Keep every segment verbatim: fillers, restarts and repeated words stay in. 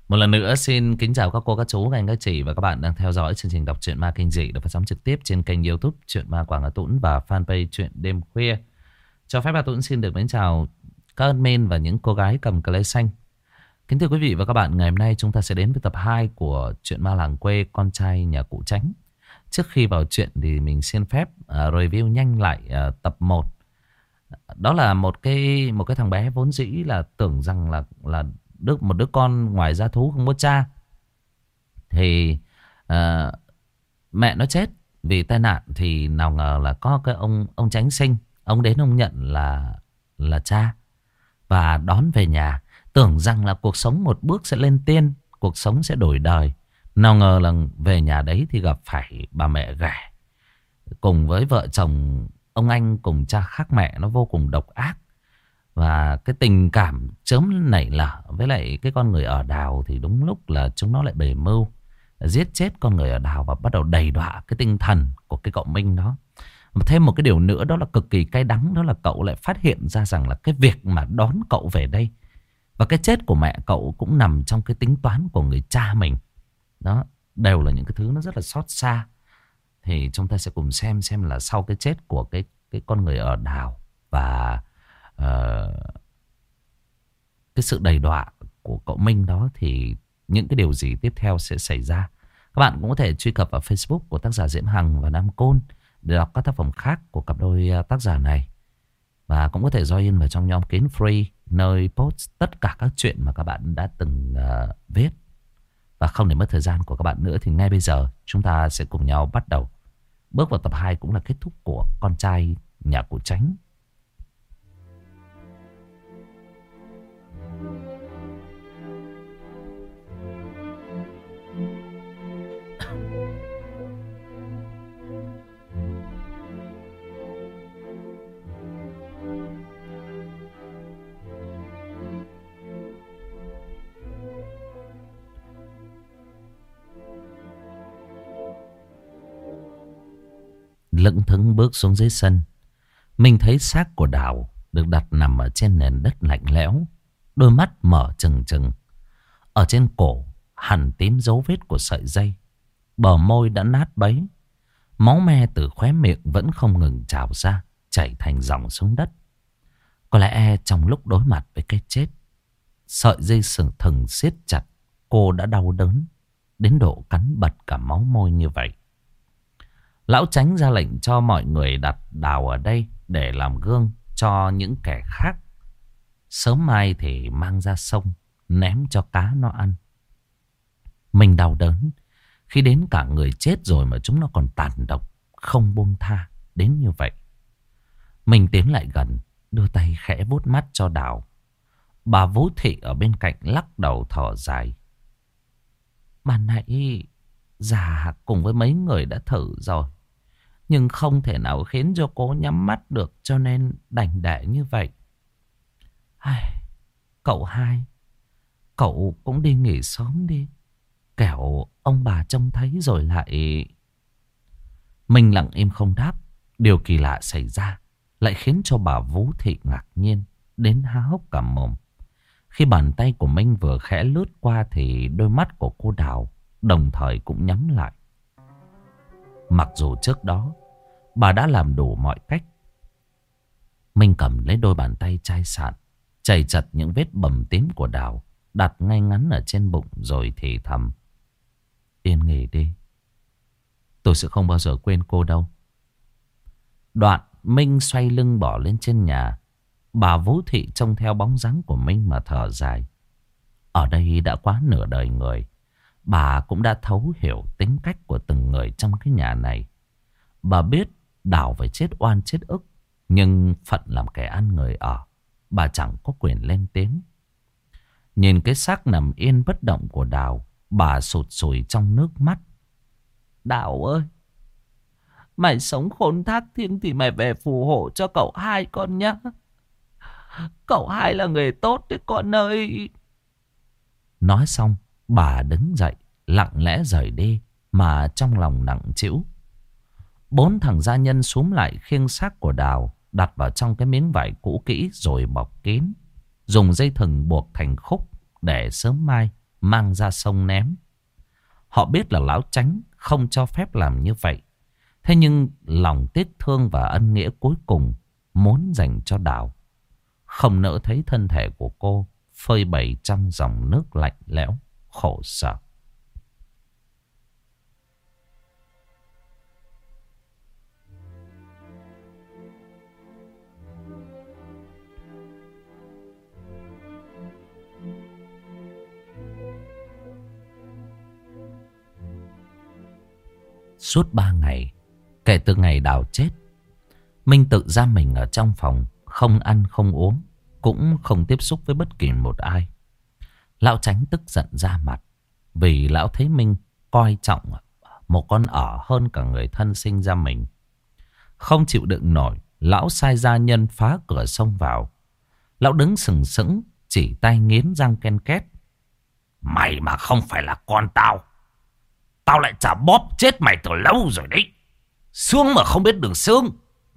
Một lần nữa xin kính chào các cô, các chú, các anh, các chị và các bạn đang theo dõi chương trình đọc truyện ma kinh dị được phát sóng trực tiếp trên kênh YouTube Truyện Ma Quảng Hà Tũng và fanpage Truyện Đêm Khuya. Cho phép Hà Tũng xin được mến chào các admin và những cô gái cầm cờ lê xanh. Kính thưa quý vị và các bạn, ngày hôm nay chúng ta sẽ đến với tập hai của Truyện Ma Làng Quê Con Trai Nhà Cụ Tránh. Trước khi vào chuyện thì mình xin phép uh, review nhanh lại uh, tập một. Đó là một cái một cái thằng bé vốn dĩ là tưởng rằng là là đứa, một đứa con ngoài gia thú không có cha. Thì uh, mẹ nó chết vì tai nạn, thì nào ngờ là có cái ông ông Chánh sinh, ông đến ông nhận là là cha và đón về nhà, tưởng rằng là cuộc sống một bước sẽ lên tiên, cuộc sống sẽ đổi đời. Nào ngờ là về nhà đấy thì gặp phải bà mẹ ghẻ cùng với vợ chồng ông anh cùng cha khác mẹ, nó vô cùng độc ác. Và cái tình cảm chớm nảy lở với lại cái con người ở đào thì đúng lúc là chúng nó lại bề mưu giết chết con người ở đào và bắt đầu đầy đọa cái tinh thần của cái cậu Minh đó. Thêm một cái điều nữa đó là cực kỳ cay đắng, đó là cậu lại phát hiện ra rằng là cái việc mà đón cậu về đây và cái chết của mẹ cậu cũng nằm trong cái tính toán của người cha mình. Đó, đều là những cái thứ nó rất là xót xa. Thì chúng ta sẽ cùng xem xem là sau cái chết của cái cái con người ở đào và uh, cái sự đầy đọa của cậu Minh đó thì những cái điều gì tiếp theo sẽ xảy ra. Các bạn cũng có thể truy cập vào Facebook của tác giả Diễm Hằng và Nam Côn để đọc các tác phẩm khác của cặp đôi tác giả này. Và cũng có thể join vào trong nhóm kín free, nơi post tất cả các chuyện mà các bạn đã từng uh, viết. Và không để mất thời gian của các bạn nữa thì ngay bây giờ chúng ta sẽ cùng nhau bắt đầu bước vào tập hai, cũng là kết thúc của Con Trai Nhà Cụ Tránh. Lững thững bước xuống dưới sân, mình thấy xác của Đào được đặt nằm ở trên nền đất lạnh lẽo, đôi mắt mở trừng trừng. Ở trên cổ hằn tím dấu vết của sợi dây, bờ môi đã nát bấy, máu me từ khóe miệng vẫn không ngừng trào ra, chảy thành dòng xuống đất. Có lẽ trong lúc đối mặt với cái chết, sợi dây sừng thừng siết chặt, cô đã đau đớn đến độ cắn bật cả máu môi như vậy. Lão Chánh ra lệnh cho mọi người đặt Đào ở đây để làm gương cho những kẻ khác. Sớm mai thì mang ra sông ném cho cá nó ăn. Mình đau đớn khi đến cả người chết rồi mà chúng nó còn tàn độc, không buông tha đến như vậy. Mình tiến lại gần, đưa tay khẽ vuốt mắt cho Đào. Bà Vũ Thị ở bên cạnh lắc đầu thở dài. Ban nãy già cùng với mấy người đã thử rồi, nhưng không thể nào khiến cho cô nhắm mắt được, cho nên đành để như vậy. Ai, cậu hai, cậu cũng đi nghỉ sớm đi, kẻo ông bà trông thấy rồi lại... Mình lặng im không đáp. Điều kỳ lạ xảy ra lại khiến cho bà Vũ Thị ngạc nhiên đến há hốc cả mồm. Khi bàn tay của Minh vừa khẽ lướt qua thì đôi mắt của cô Đào đồng thời cũng nhắm lại. Mặc dù trước đó bà đã làm đủ mọi cách. Minh cầm lấy đôi bàn tay chai sạn, chảy chật những vết bầm tím của Đào, đặt ngay ngắn ở trên bụng rồi thì thầm. Yên nghỉ đi, tôi sẽ không bao giờ quên cô đâu. Đoạn Minh xoay lưng bỏ lên trên nhà. Bà Vũ Thị trông theo bóng dáng của Minh mà thở dài. Ở đây đã quá nửa đời người, bà cũng đã thấu hiểu tính cách của từng người trong cái nhà này. Bà biết Đào phải chết oan chết ức, nhưng phận làm kẻ ăn người ở, bà chẳng có quyền lên tiếng. Nhìn cái xác nằm yên bất động của Đào, bà sụt sùi trong nước mắt. Đào ơi, mày sống khôn thác thiêng thì mày về phù hộ cho cậu hai con nhé. Cậu hai là người tốt đấy con ơi. Nói xong, bà đứng dậy, lặng lẽ rời đi, mà trong lòng nặng trĩu. Bốn thằng gia nhân xúm lại khiêng xác của Đào, đặt vào trong cái miếng vải cũ kỹ rồi bọc kín, dùng dây thừng buộc thành khúc để sớm mai mang ra sông ném. Họ biết là Lão Chánh không cho phép làm như vậy. Thế nhưng lòng tiếc thương và ân nghĩa cuối cùng muốn dành cho Đào. Không nỡ thấy thân thể của cô phơi bày trong dòng nước lạnh lẽo, khổ sở. Suốt ba ngày, kể từ ngày Đào chết, Minh tự giam mình ở trong phòng, không ăn không uống, cũng không tiếp xúc với bất kỳ một ai. Lão Chánh tức giận ra mặt, vì lão thấy Minh coi trọng một con ở hơn cả người thân sinh ra mình. Không chịu đựng nổi, lão sai gia nhân phá cửa xông vào. Lão đứng sừng sững, chỉ tay nghiến răng ken két. Mày mà không phải là con tao, tao lại chả bóp chết mày từ lâu rồi đấy. Xương mà không biết đường xương.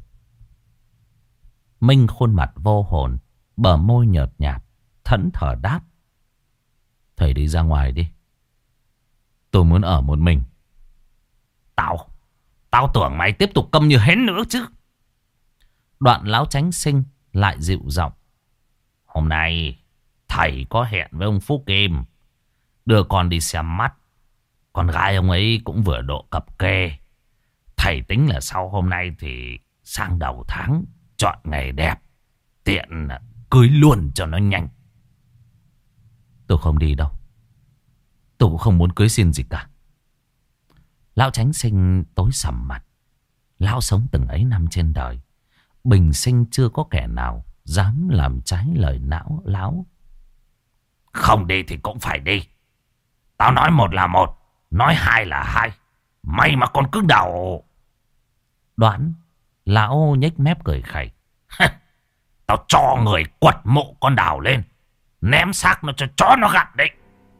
Minh khuôn mặt vô hồn, bờ môi nhợt nhạt, thẫn thờ đáp. Thầy đi ra ngoài đi, tôi muốn ở một mình. Tao, tao tưởng mày tiếp tục câm như hến nữa chứ. Đoạn Lão Chánh Sinh lại dịu giọng. Hôm nay thầy có hẹn với ông Phú Kim, đưa con đi xem mắt. Con gái ông ấy cũng vừa độ cập kê. Thầy tính là sau hôm nay thì sang đầu tháng chọn ngày đẹp, tiện cưới luôn cho nó nhanh. Tôi không đi đâu, tôi cũng không muốn cưới xin gì cả. Lão Chánh Sinh tối sầm mặt. Lão sống từng ấy năm trên đời, bình sinh chưa có kẻ nào dám làm trái lời não lão. Không đi thì cũng phải đi. Tao nói một là một, nói hai là hai. Mày mà còn cứ đầu. Đoán lão nhếch mép cười khẩy. Tao cho người quật mộ con Đào lên, ném xác nó cho chó nó gặm đấy.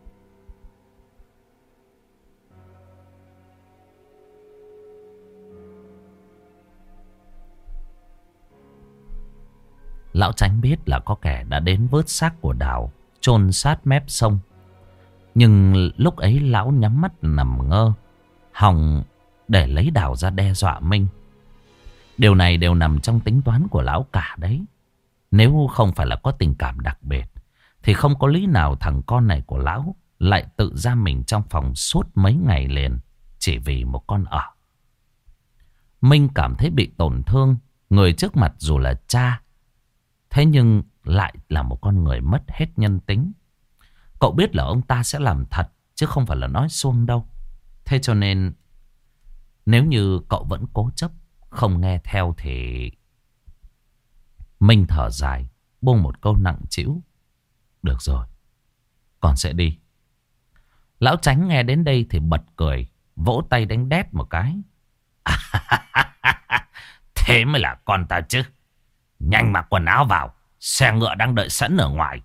Lão Chánh biết là có kẻ đã đến vớt xác của Đào, chôn sát mép sông. Nhưng lúc ấy lão nhắm mắt nằm ngơ, hòng để lấy Đào ra đe dọa Minh. Điều này đều nằm trong tính toán của lão cả đấy. Nếu không phải là có tình cảm đặc biệt, thì không có lý nào thằng con này của lão lại tự giam mình trong phòng suốt mấy ngày liền, chỉ vì một con ở. Minh cảm thấy bị tổn thương. Người trước mặt dù là cha, thế nhưng lại là một con người mất hết nhân tính. Cậu biết là ông ta sẽ làm thật, chứ không phải là nói suông đâu. Thế cho nên nếu như cậu vẫn cố chấp không nghe theo thì... Minh thở dài, buông một câu nặng trĩu. Được rồi, con sẽ đi. Lão Chánh nghe đến đây thì bật cười, vỗ tay đánh đét một cái. Thế mới là con ta chứ. Nhanh mặc quần áo vào, xe ngựa đang đợi sẵn ở ngoài.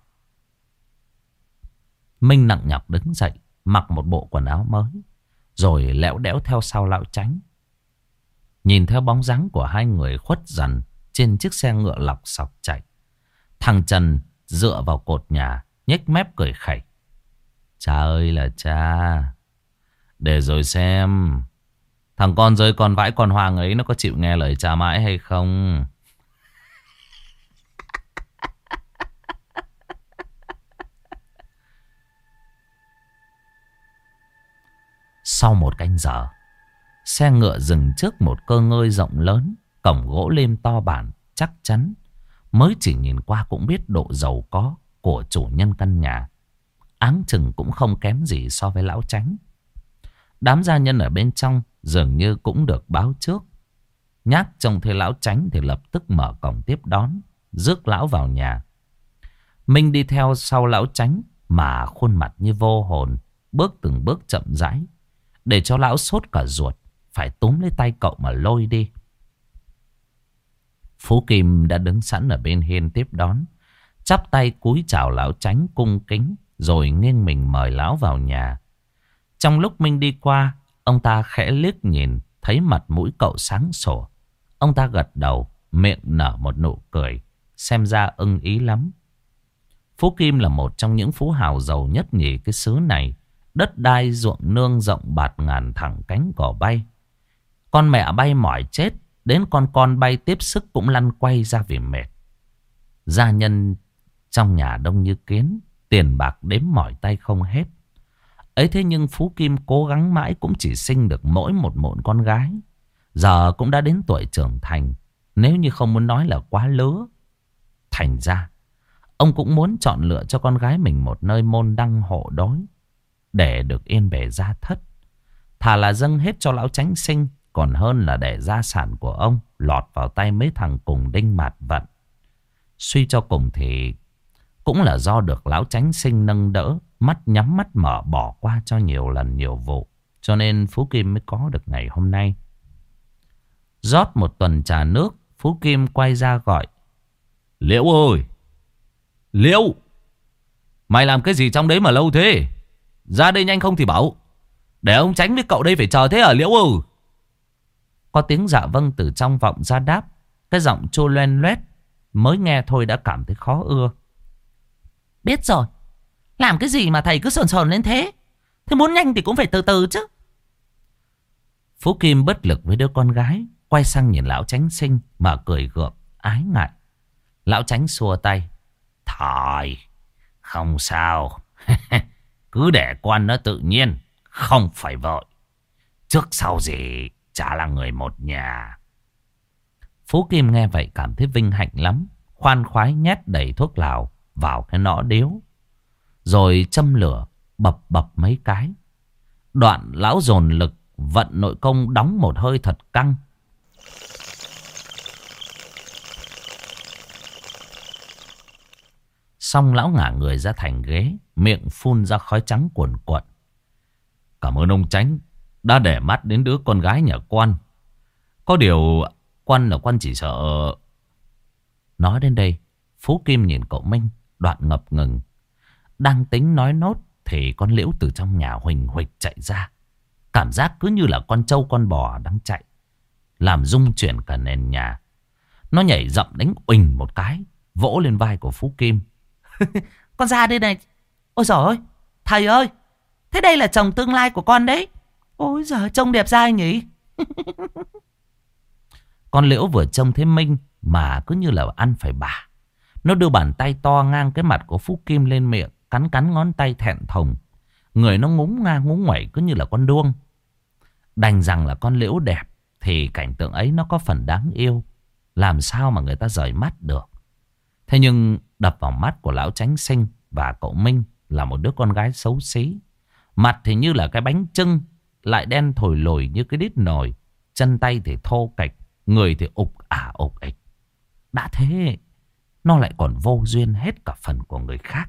Minh nặng nhọc đứng dậy, mặc một bộ quần áo mới, rồi lẽo đẽo theo sau Lão Chánh. Nhìn theo bóng dáng của hai người khuất dần trên chiếc xe ngựa lọc sọc chạy, thằng Trần dựa vào cột nhà, nhếch mép cười khẩy. Cha ơi là cha, để rồi xem thằng con rơi con vãi con hoàng ấy nó có chịu nghe lời cha mãi hay không. Sau một canh giờ, xe ngựa dừng trước một cơ ngơi rộng lớn, cổng gỗ lim to bản, chắc chắn. Mới chỉ nhìn qua cũng biết độ giàu có của chủ nhân căn nhà. Áng chừng cũng không kém gì so với Lão Chánh. Đám gia nhân ở bên trong dường như cũng được báo trước. Nhác trông thấy Lão Chánh thì lập tức mở cổng tiếp đón, rước lão vào nhà. Minh đi theo sau Lão Chánh mà khuôn mặt như vô hồn, bước từng bước chậm rãi, để cho lão sốt cả ruột, phải túm lấy tay cậu mà lôi đi. Phú Kim đã đứng sẵn ở bên hiên tiếp đón, chắp tay cúi chào Lão Chánh cung kính, rồi nghiêng mình mời lão vào nhà. Trong lúc Minh đi qua, ông ta khẽ liếc nhìn, thấy mặt mũi cậu sáng sủa. Ông ta gật đầu, miệng nở một nụ cười, xem ra ưng ý lắm. Phú Kim là một trong những phú hào giàu nhất nhì cái xứ này. Đất đai ruộng nương rộng bạt ngàn, thẳng cánh cỏ bay. Con mẹ bay mỏi chết, đến con con bay tiếp sức cũng lăn quay ra vì mệt. Gia nhân trong nhà đông như kiến, tiền bạc đếm mỏi tay không hết. Ấy thế nhưng Phú Kim cố gắng mãi cũng chỉ sinh được mỗi một mộn con gái. Giờ cũng đã đến tuổi trưởng thành, nếu như không muốn nói là quá lứa. Thành ra ông cũng muốn chọn lựa cho con gái mình một nơi môn đăng hộ đối, để được yên bề gia thất. Thà là dâng hết cho lão Chánh Sinh, còn hơn là để gia sản của ông lọt vào tay mấy thằng cùng đinh mạt vận. Suy cho cùng thì cũng là do được lão Chánh Sinh nâng đỡ, mắt nhắm mắt mở bỏ qua cho nhiều lần nhiều vụ, cho nên Phú Kim mới có được ngày hôm nay. Rót một tuần trà nước, Phú Kim quay ra gọi: Liễu ơi! Liễu! Mày làm cái gì trong đấy mà lâu thế? Ra đây nhanh không thì bảo. Để ông Chánh với cậu đây phải chờ thế à Liễu ơi? Có tiếng dạ vâng từ trong vọng ra đáp. Cái giọng chua loen loét, mới nghe thôi đã cảm thấy khó ưa. Biết rồi. Làm cái gì mà thầy cứ sồn sồn lên thế? Thế muốn nhanh thì cũng phải từ từ chứ. Phú Kim bất lực với đứa con gái, quay sang nhìn lão Chánh Sinh mà cười gượng ái ngại. Lão Chánh xua tay: Thôi, không sao. Cứ để con nó tự nhiên, không phải vội. Trước sau gì chả là người một nhà. Phú Kim nghe vậy cảm thấy vinh hạnh lắm, khoan khoái nhét đầy thuốc lào vào cái nõ điếu, rồi châm lửa bập bập mấy cái. Đoạn lão dồn lực vận nội công, đóng một hơi thật căng. Xong lão ngả người ra thành ghế, miệng phun ra khói trắng cuồn cuộn. Cảm ơn ông Chánh đã để mắt đến đứa con gái nhà quan. Có điều quan là quan chỉ sợ... Nói đến đây, Phú Kim nhìn cậu Minh, đoạn ngập ngừng. Đang tính nói nốt thì con Liễu từ trong nhà huỳnh huỳnh chạy ra. Cảm giác cứ như là con trâu con bò đang chạy, làm rung chuyển cả nền nhà. Nó nhảy dậm đánh uỳnh một cái, vỗ lên vai của Phú Kim. Con ra đây này. Ôi giời ơi, thầy ơi, thế đây là chồng tương lai của con đấy. Ôi giời, trông đẹp dai nhỉ. Con Liễu vừa trông thấy Minh mà cứ như là ăn phải bà. Nó đưa bàn tay to ngang cái mặt của Phú Kim lên miệng, cắn cắn ngón tay thẹn thùng. Người nó ngúng ngang ngúng nguẩy cứ như là con đuông. Đành rằng là con Liễu đẹp thì cảnh tượng ấy nó có phần đáng yêu, làm sao mà người ta rời mắt được. Thế nhưng đập vào mắt của lão Chánh Sinh và cậu Minh là một đứa con gái xấu xí. Mặt thì như là cái bánh chưng, lại đen thồi lồi như cái đít nồi. Chân tay thì thô kệch, người thì ục ả ục ịch. Đã thế, nó lại còn vô duyên hết cả phần của người khác.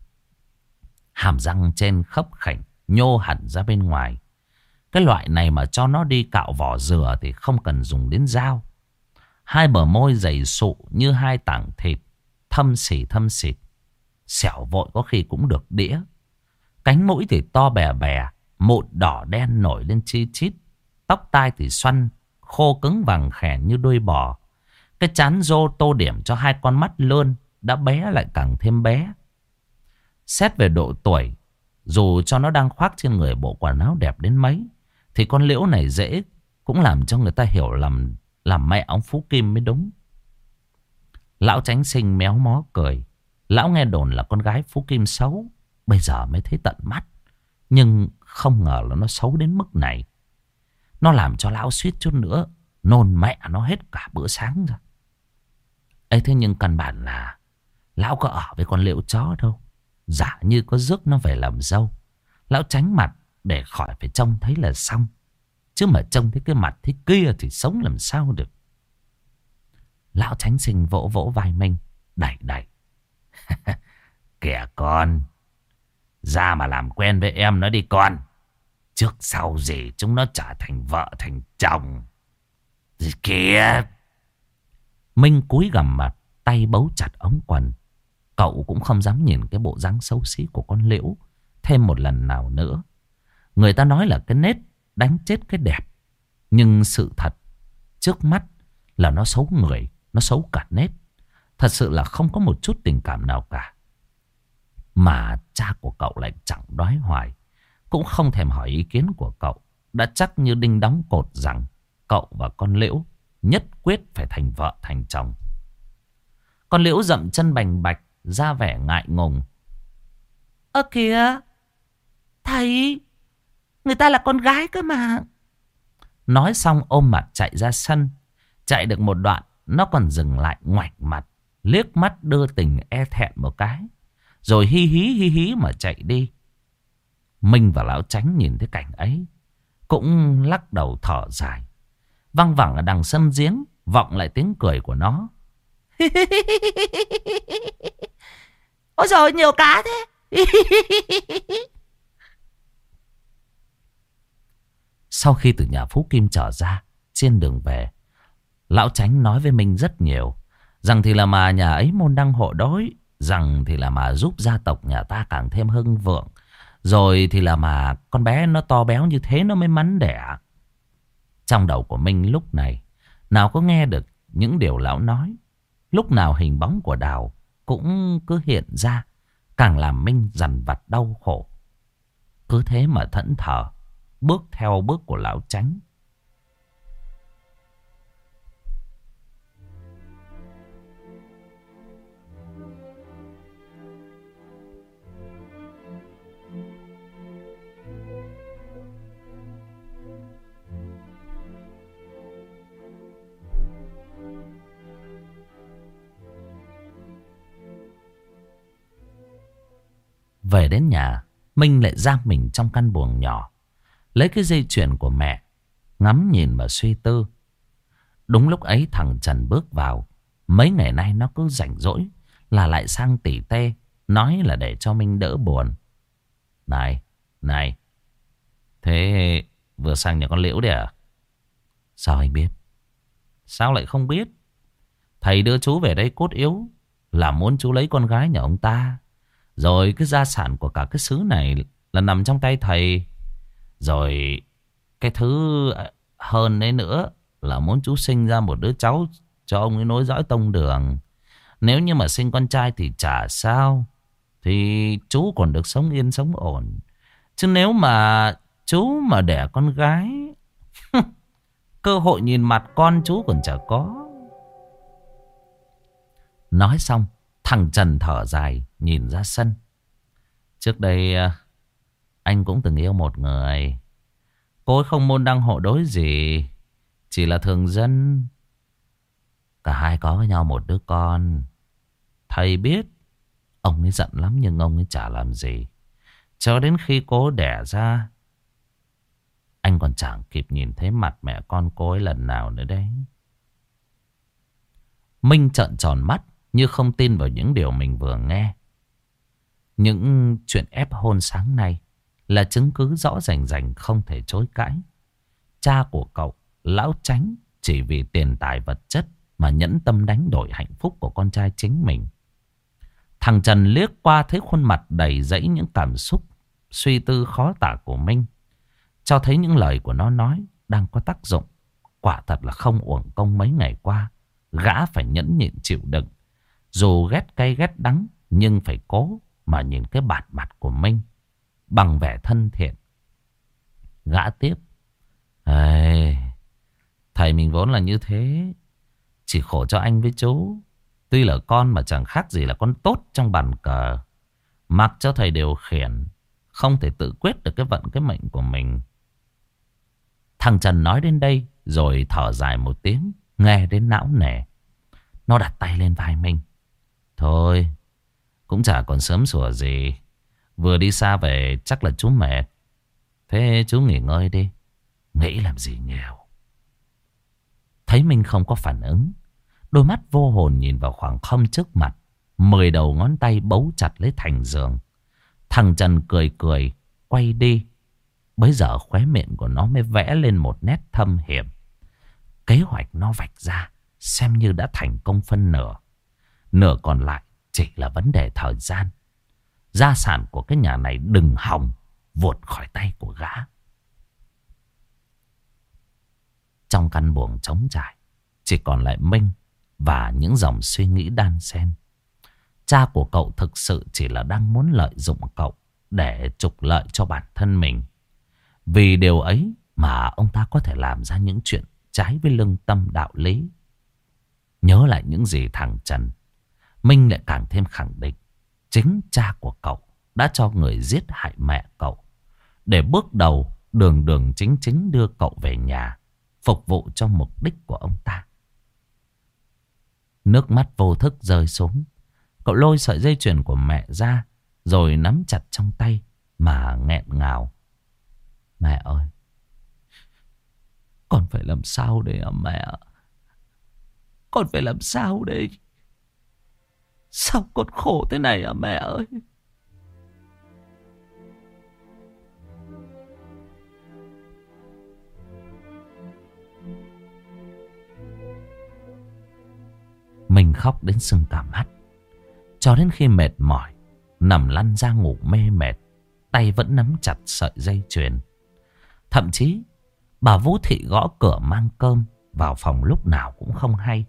Hàm răng trên khấp khảnh, nhô hẳn ra bên ngoài. Cái loại này mà cho nó đi cạo vỏ dừa thì không cần dùng đến dao. Hai bờ môi dày sụ như hai tảng thịt, thâm xỉ thâm xịt. Xẻo vội có khi cũng được đĩa. Cánh mũi thì to bè bè, mụn đỏ đen nổi lên chi chít. Tóc tai thì xoăn, khô cứng vàng khè như đuôi bò. Cái trán rô tô điểm cho hai con mắt lươn, đã bé lại càng thêm bé. Xét về độ tuổi, dù cho nó đang khoác trên người bộ quần áo đẹp đến mấy, thì con Liễu này dễ cũng làm cho người ta hiểu lầm làm mẹ ông Phú Kim mới đúng. Lão Chánh Sinh méo mó cười. Lão nghe đồn là con gái Phú Kim xấu, bây giờ mới thấy tận mắt. Nhưng không ngờ là nó xấu đến mức này. Nó làm cho lão suýt chút nữa nôn mẹ nó hết cả bữa sáng rồi. Ấy thế nhưng căn bản là lão có ở với con Liễu chó đâu. Giả như có rước nó về làm dâu, lão tránh mặt để khỏi phải trông thấy là xong. Chứ mà trông thấy cái mặt thế kia thì sống làm sao được. Lão Chánh Sinh vỗ vỗ vai Minh, đẩy đẩy. Kìa con, ra mà làm quen với em nó đi con. Trước sau gì chúng nó trở thành vợ thành chồng. Gì kìa. Minh cúi gằm mặt, tay bấu chặt ống quần. Cậu cũng không dám nhìn cái bộ dáng xấu xí của con Liễu thêm một lần nào nữa. Người ta nói là cái nết đánh chết cái đẹp. Nhưng sự thật trước mắt là nó xấu người, nó xấu cả nết. Thật sự là không có một chút tình cảm nào cả. Mà cha của cậu lại chẳng đoái hoài, cũng không thèm hỏi ý kiến của cậu. Đã chắc như đinh đóng cột rằng cậu và con Liễu nhất quyết phải thành vợ thành chồng. Con Liễu dậm chân bành bạch, ra vẻ ngại ngùng. Ơ kìa, thầy, người ta là con gái cơ mà. Nói xong ôm mặt chạy ra sân. Chạy được một đoạn, nó còn dừng lại ngoảnh mặt, liếc mắt đưa tình e thẹn một cái, rồi hi hí hi hí mà chạy đi. Minh và Lão Chánh nhìn thấy cảnh ấy cũng lắc đầu thở dài. Văng vẳng ở đằng sân giếng vọng lại tiếng cười của nó. Ôi giời, nhiều cá thế. Sau khi từ nhà Phú Kim trở ra, trên đường về, Lão Chánh nói với Minh rất nhiều. Rằng thì là mà nhà ấy môn đăng hộ đối, rằng thì là mà giúp gia tộc nhà ta càng thêm hưng vượng, rồi thì là mà con bé nó to béo như thế nó mới mắn đẻ. Trong đầu của Minh lúc này nào có nghe được những điều lão nói. Lúc nào hình bóng của Đào cũng cứ hiện ra, càng làm Minh dằn vặt đau khổ. Cứ thế mà thẫn thờ bước theo bước của Lão Chánh. Về đến nhà, Minh lại giam mình trong căn buồng nhỏ, lấy cái dây chuyền của mẹ, ngắm nhìn và suy tư. Đúng lúc ấy thằng Trần bước vào. Mấy ngày nay nó cứ rảnh rỗi là lại sang tỉ tê, nói là để cho Minh đỡ buồn. Này, này, thế vừa sang nhà con Liễu đấy à? Sao anh biết? Sao lại không biết? Thầy đưa chú về đây cốt yếu là muốn chú lấy con gái nhà ông ta. Rồi cái gia sản của cả cái xứ này là nằm trong tay thầy. Rồi cái thứ hơn đấy nữa là muốn chú sinh ra một đứa cháu cho ông ấy nối dõi tông đường. Nếu như mà sinh con trai thì chả sao, thì chú còn được sống yên sống ổn. Chứ nếu mà chú mà đẻ con gái, cơ hội nhìn mặt con chú còn chả có. Nói xong, thằng Trần thở dài nhìn ra sân. Trước đây anh cũng từng yêu một người. Cô ấy không môn đăng hộ đối gì, chỉ là thường dân. Cả hai có với nhau một đứa con. Thầy biết ông ấy giận lắm nhưng ông ấy chả làm gì. Cho đến khi cô đẻ ra, anh còn chẳng kịp nhìn thấy mặt mẹ con cô ấy lần nào nữa đấy. Minh trợn tròn mắt như không tin vào những điều mình vừa nghe. Những chuyện ép hôn sáng nay là chứng cứ rõ rành rành không thể chối cãi. Cha của cậu, Lão Chánh, chỉ vì tiền tài vật chất mà nhẫn tâm đánh đổi hạnh phúc của con trai chính mình. Thằng Trần liếc qua thấy khuôn mặt đầy dẫy những cảm xúc suy tư khó tả của Minh, cho thấy những lời của nó nói đang có tác dụng. Quả thật là không uổng công mấy ngày qua gã phải nhẫn nhịn chịu đựng. Dù ghét cay ghét đắng nhưng phải cố mà nhìn cái bản mặt của Minh bằng vẻ thân thiện. Gã tiếp: Ê, thầy mình vốn là như thế, chỉ khổ cho anh với chú. Tuy là con mà chẳng khác gì là con tốt trong bàn cờ, mặc cho thầy điều khiển, không thể tự quyết được cái vận cái mệnh của mình. Thằng Trần nói đến đây rồi thở dài một tiếng, nghe đến não nề. Nó đặt tay lên vai Minh: Thôi, cũng chả còn sớm sủa gì. Vừa đi xa về chắc là chú mệt. Thế chú nghỉ ngơi đi, nghĩ làm gì nhiều. Thấy Minh không có phản ứng, đôi mắt vô hồn nhìn vào khoảng không trước mặt. Mười đầu ngón tay bấu chặt lấy thành giường. Thằng Trần cười cười quay đi. Bấy giờ khóe miệng của nó mới vẽ lên một nét thâm hiểm. Kế hoạch nó vạch ra xem như đã thành công phân nửa. Nửa còn lại chỉ là vấn đề thời gian. Gia sản của cái nhà này đừng hòng vụt khỏi tay của gã. Trong căn buồng trống trải, chỉ còn lại Minh và những dòng suy nghĩ đan xen. cha của cậu thực sự chỉ là đang muốn lợi dụng cậu để trục lợi cho bản thân mình. Vì điều ấy mà ông ta có thể làm ra những chuyện trái với lương tâm đạo lý. Nhớ lại những gì thằng Trần, Minh lại càng thêm khẳng định chính cha của cậu đã cho người giết hại mẹ cậu để bước đầu đường đường chính chính đưa cậu về nhà, phục vụ cho mục đích của ông ta. Nước mắt vô thức rơi xuống. Cậu lôi sợi dây chuyền của mẹ ra, rồi nắm chặt trong tay mà nghẹn ngào. Mẹ ơi, con phải làm sao đây à mẹ? Con phải làm sao đây? Sao con khổ thế này à mẹ ơi? Mình khóc đến sưng cả mắt. Cho đến khi mệt mỏi, nằm lăn ra ngủ mê mệt, tay vẫn nắm chặt sợi dây chuyền. Thậm chí bà Vũ Thị gõ cửa mang cơm vào phòng lúc nào cũng không hay.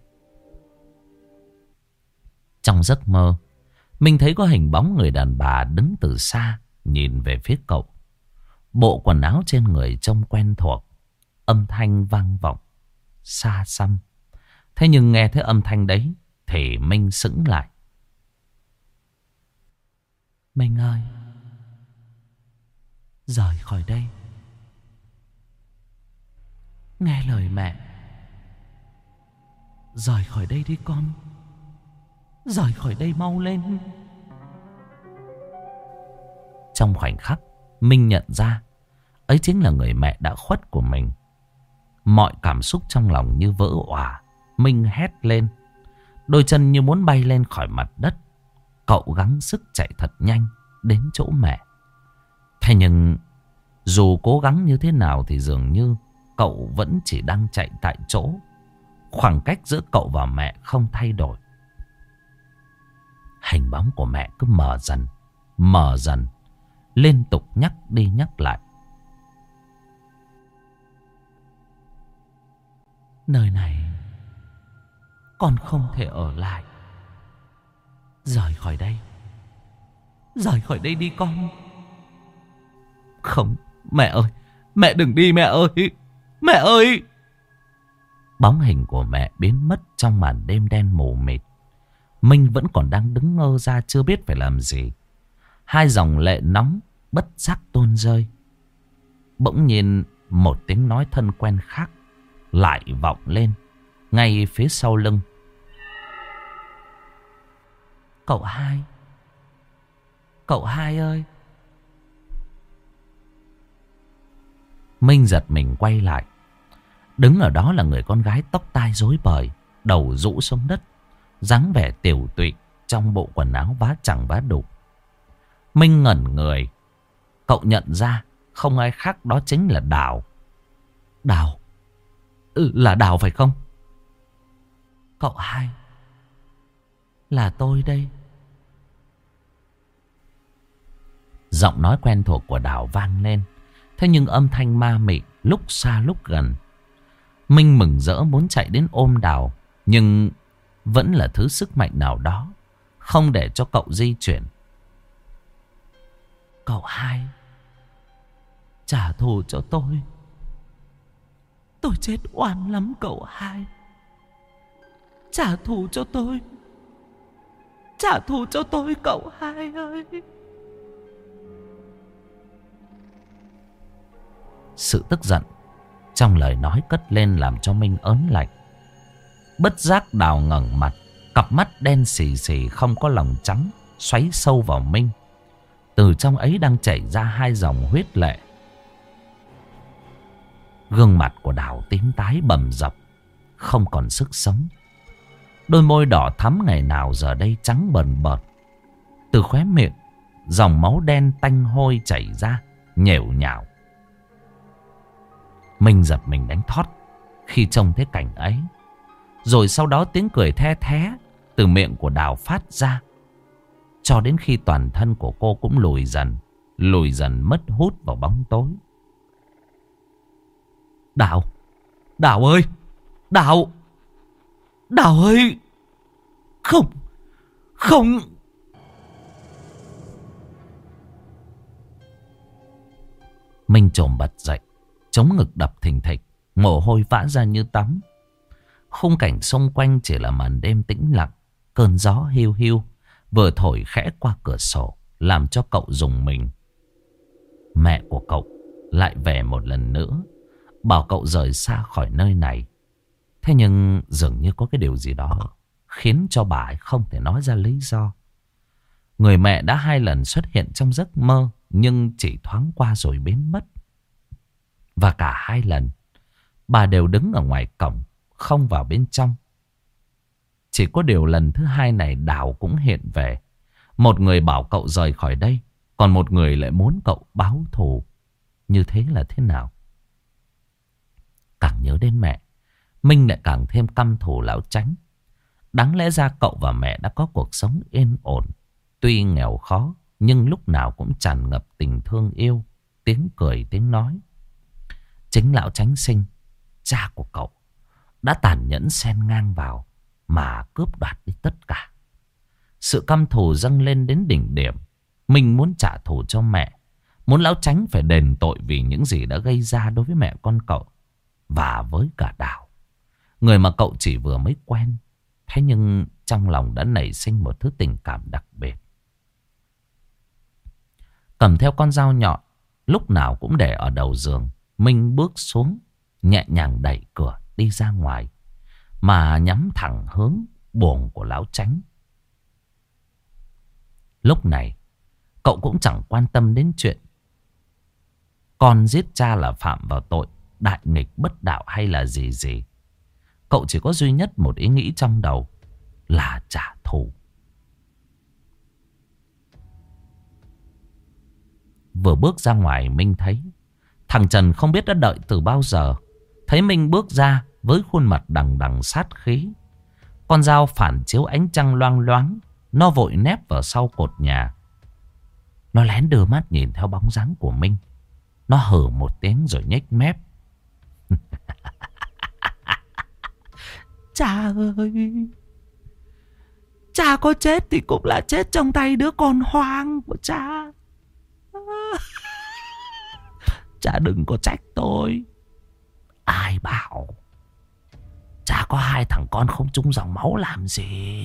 Trong giấc mơ, mình thấy có hình bóng người đàn bà đứng từ xa nhìn về phía cậu. Bộ quần áo trên người trông quen thuộc, âm thanh vang vọng xa xăm. Thế nhưng nghe thấy âm thanh đấy thì Minh sững lại. Minh ơi, rời khỏi đây, nghe lời mẹ. Rời khỏi đây đi con. Rời khỏi đây mau lên. Trong khoảnh khắc, Minh nhận ra ấy chính là người mẹ đã khuất của mình. Mọi cảm xúc trong lòng như vỡ òa. Minh hét lên, đôi chân như muốn bay lên khỏi mặt đất. Cậu gắng sức chạy thật nhanh đến chỗ mẹ. Thế nhưng dù cố gắng như thế nào thì dường như cậu vẫn chỉ đang chạy tại chỗ. Khoảng cách giữa cậu và mẹ không thay đổi. Hình bóng của mẹ cứ mờ dần, mờ dần, liên tục nhắc đi nhắc lại. Nơi này con không thể ở lại. Rời khỏi đây. Rời khỏi đây đi con. Không, mẹ ơi, mẹ đừng đi mẹ ơi. Mẹ ơi. Bóng hình của mẹ biến mất trong màn đêm đen mù mịt. Minh vẫn còn đang đứng ngơ ra chưa biết phải làm gì. Hai dòng lệ nóng bất giác tuôn rơi. Bỗng nhiên một tiếng nói thân quen khác lại vọng lên ngay phía sau lưng. Cậu hai. Cậu hai ơi. Minh giật mình quay lại. Đứng ở đó là người con gái tóc tai rối bời, đầu rũ xuống đất, dáng vẻ tiểu tụy trong bộ quần áo vá chẳng vá đục. Minh ngẩn người. Cậu nhận ra không ai khác đó chính là Đào. Đào. Ừ, là Đào phải không? Cậu hai. Là tôi đây. Giọng nói quen thuộc của Đào vang lên. Thế nhưng âm thanh ma mị, lúc xa lúc gần. Minh mừng rỡ muốn chạy đến ôm Đào, nhưng vẫn là thứ sức mạnh nào đó không để cho cậu di chuyển. Cậu hai, trả thù cho tôi. Tôi chết oan lắm cậu hai. Trả thù cho tôi. Trả thù cho tôi cậu hai ơi. Sự tức giận trong lời nói cất lên làm cho Minh ớn lạnh. Bất giác Đào ngẩng mặt, cặp mắt đen xì xì không có lòng trắng xoáy sâu vào Minh. Từ trong ấy đang chảy ra hai dòng huyết lệ. Gương mặt của Đào tím tái bầm dập, không còn sức sống. Đôi môi đỏ thắm ngày nào giờ đây trắng bần bật. Từ khóe miệng, dòng máu đen tanh hôi chảy ra, nhểu nhào. Minh giật mình đánh thót khi trông thấy cảnh ấy. Rồi sau đó tiếng cười the thé từ miệng của Đào phát ra. Cho đến khi toàn thân của cô cũng lùi dần, lùi dần mất hút vào bóng tối. Đào, Đào ơi, Đào, Đào ơi. Không, không, Minh chồm bật dậy, chống ngực đập thình thịch, mồ hôi vã ra như tắm. Khung cảnh xung quanh chỉ là màn đêm tĩnh lặng. Cơn gió hiu hiu vừa thổi khẽ qua cửa sổ, làm cho cậu rùng mình. Mẹ của cậu lại về một lần nữa, bảo cậu rời xa khỏi nơi này. Thế nhưng dường như có cái điều gì đó khiến cho bà ấy không thể nói ra lý do. Người mẹ đã hai lần xuất hiện trong giấc mơ, nhưng chỉ thoáng qua rồi biến mất. Và cả hai lần bà đều đứng ở ngoài cổng, không vào bên trong. Chỉ có điều lần thứ hai này Đào cũng hiện về. Một người bảo cậu rời khỏi đây, còn một người lại muốn cậu báo thù. Như thế là thế nào? Càng nhớ đến mẹ, Minh lại càng thêm căm thù lão Chánh. Đáng lẽ ra cậu và mẹ đã có cuộc sống yên ổn. Tuy nghèo khó, nhưng lúc nào cũng tràn ngập tình thương yêu, tiếng cười, tiếng nói. Chính lão Chánh Sinh, cha của cậu, đã tàn nhẫn xen ngang vào mà cướp đoạt đi tất cả. Sự căm thù dâng lên đến đỉnh điểm. Minh muốn trả thù cho mẹ, muốn lão Chánh phải đền tội vì những gì đã gây ra đối với mẹ con cậu và với cả Đào, người mà cậu chỉ vừa mới quen. Thế nhưng trong lòng đã nảy sinh một thứ tình cảm đặc biệt. Cầm theo con dao nhọn, lúc nào cũng để ở đầu giường, Minh bước xuống, nhẹ nhàng đẩy cửa đi ra ngoài, mà nhắm thẳng hướng buồng của lão Chánh. Lúc này, cậu cũng chẳng quan tâm đến chuyện con giết cha là phạm vào tội đại nghịch bất đạo hay là gì gì. Cậu chỉ có duy nhất một ý nghĩ trong đầu là trả thù. Vừa bước ra ngoài, Minh thấy thằng Trần không biết đã đợi từ bao giờ. Thấy Minh bước ra với khuôn mặt đằng đằng sát khí, con dao phản chiếu ánh trăng loang loáng, nó vội nép vào sau cột nhà. Nó lén đưa mắt nhìn theo bóng dáng của Minh. Nó hừ một tiếng rồi nhếch mép. Cha ơi, cha có chết thì cũng là chết trong tay đứa con hoang của cha. Cha đừng có trách tôi. Ai bảo cha có hai thằng con không chung dòng máu làm gì.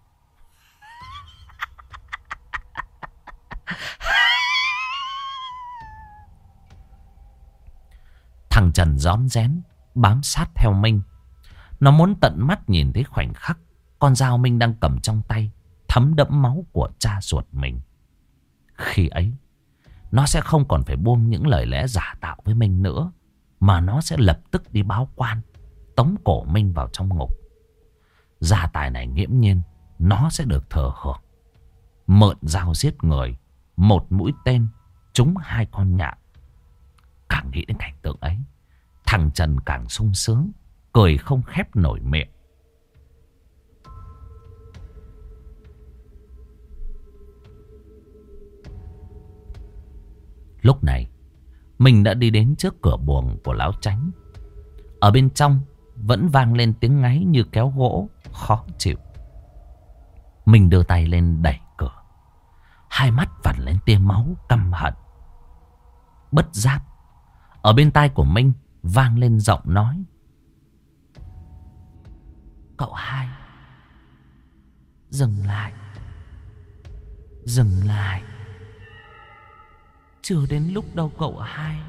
Thằng Trần rón rén bám sát theo Minh. Nó muốn tận mắt nhìn thấy khoảnh khắc con dao Minh đang cầm trong tay thấm đẫm máu của cha ruột mình. Khi ấy, nó sẽ không còn phải buông những lời lẽ giả tạo với Minh nữa, mà nó sẽ lập tức đi báo quan, tống cổ Minh vào trong ngục. Gia tài này nghiễm nhiên nó sẽ được thừa hưởng. Mượn dao giết người, một mũi tên trúng hai con nhạn. Càng nghĩ đến cảnh tượng ấy, thằng Trần càng sung sướng, cười không khép nổi miệng. Lúc này, mình đã đi đến trước cửa buồng của lão Chánh. Ở bên trong vẫn vang lên tiếng ngáy như kéo gỗ, khó chịu. Mình đưa tay lên đẩy cửa, hai mắt vằn lên tia máu căm hận. Bất giác, ở bên tai của Minh vang lên giọng nói: Cậu hai, dừng lại, dừng lại. Chưa đến lúc đâu cậu hai.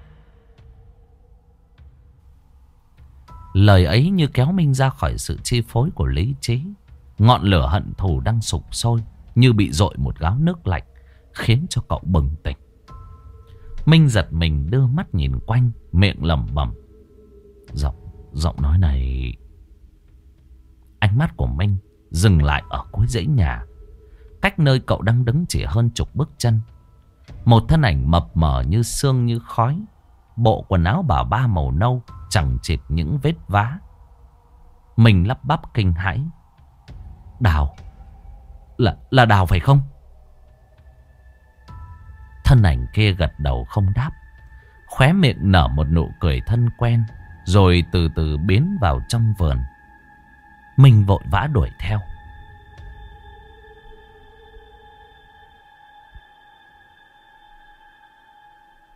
Lời ấy như kéo Minh ra khỏi sự chi phối của lý trí. Ngọn lửa hận thù đang sục sôi như bị dội một gáo nước lạnh, khiến cho cậu bừng tỉnh. Minh giật mình đưa mắt nhìn quanh, miệng lẩm bẩm: Giọng, giọng nói này... Ánh mắt của Minh dừng lại ở cuối dãy nhà, cách nơi cậu đang đứng chỉ hơn chục bước chân. Một thân ảnh mập mờ như sương như khói, bộ quần áo bà ba màu nâu chẳng chịt những vết vá. Mình lắp bắp kinh hãi: Đào, là là Đào phải không? Thân ảnh kia gật đầu không đáp, khóe miệng nở một nụ cười thân quen, rồi từ từ biến vào trong vườn. Mình vội vã đuổi theo.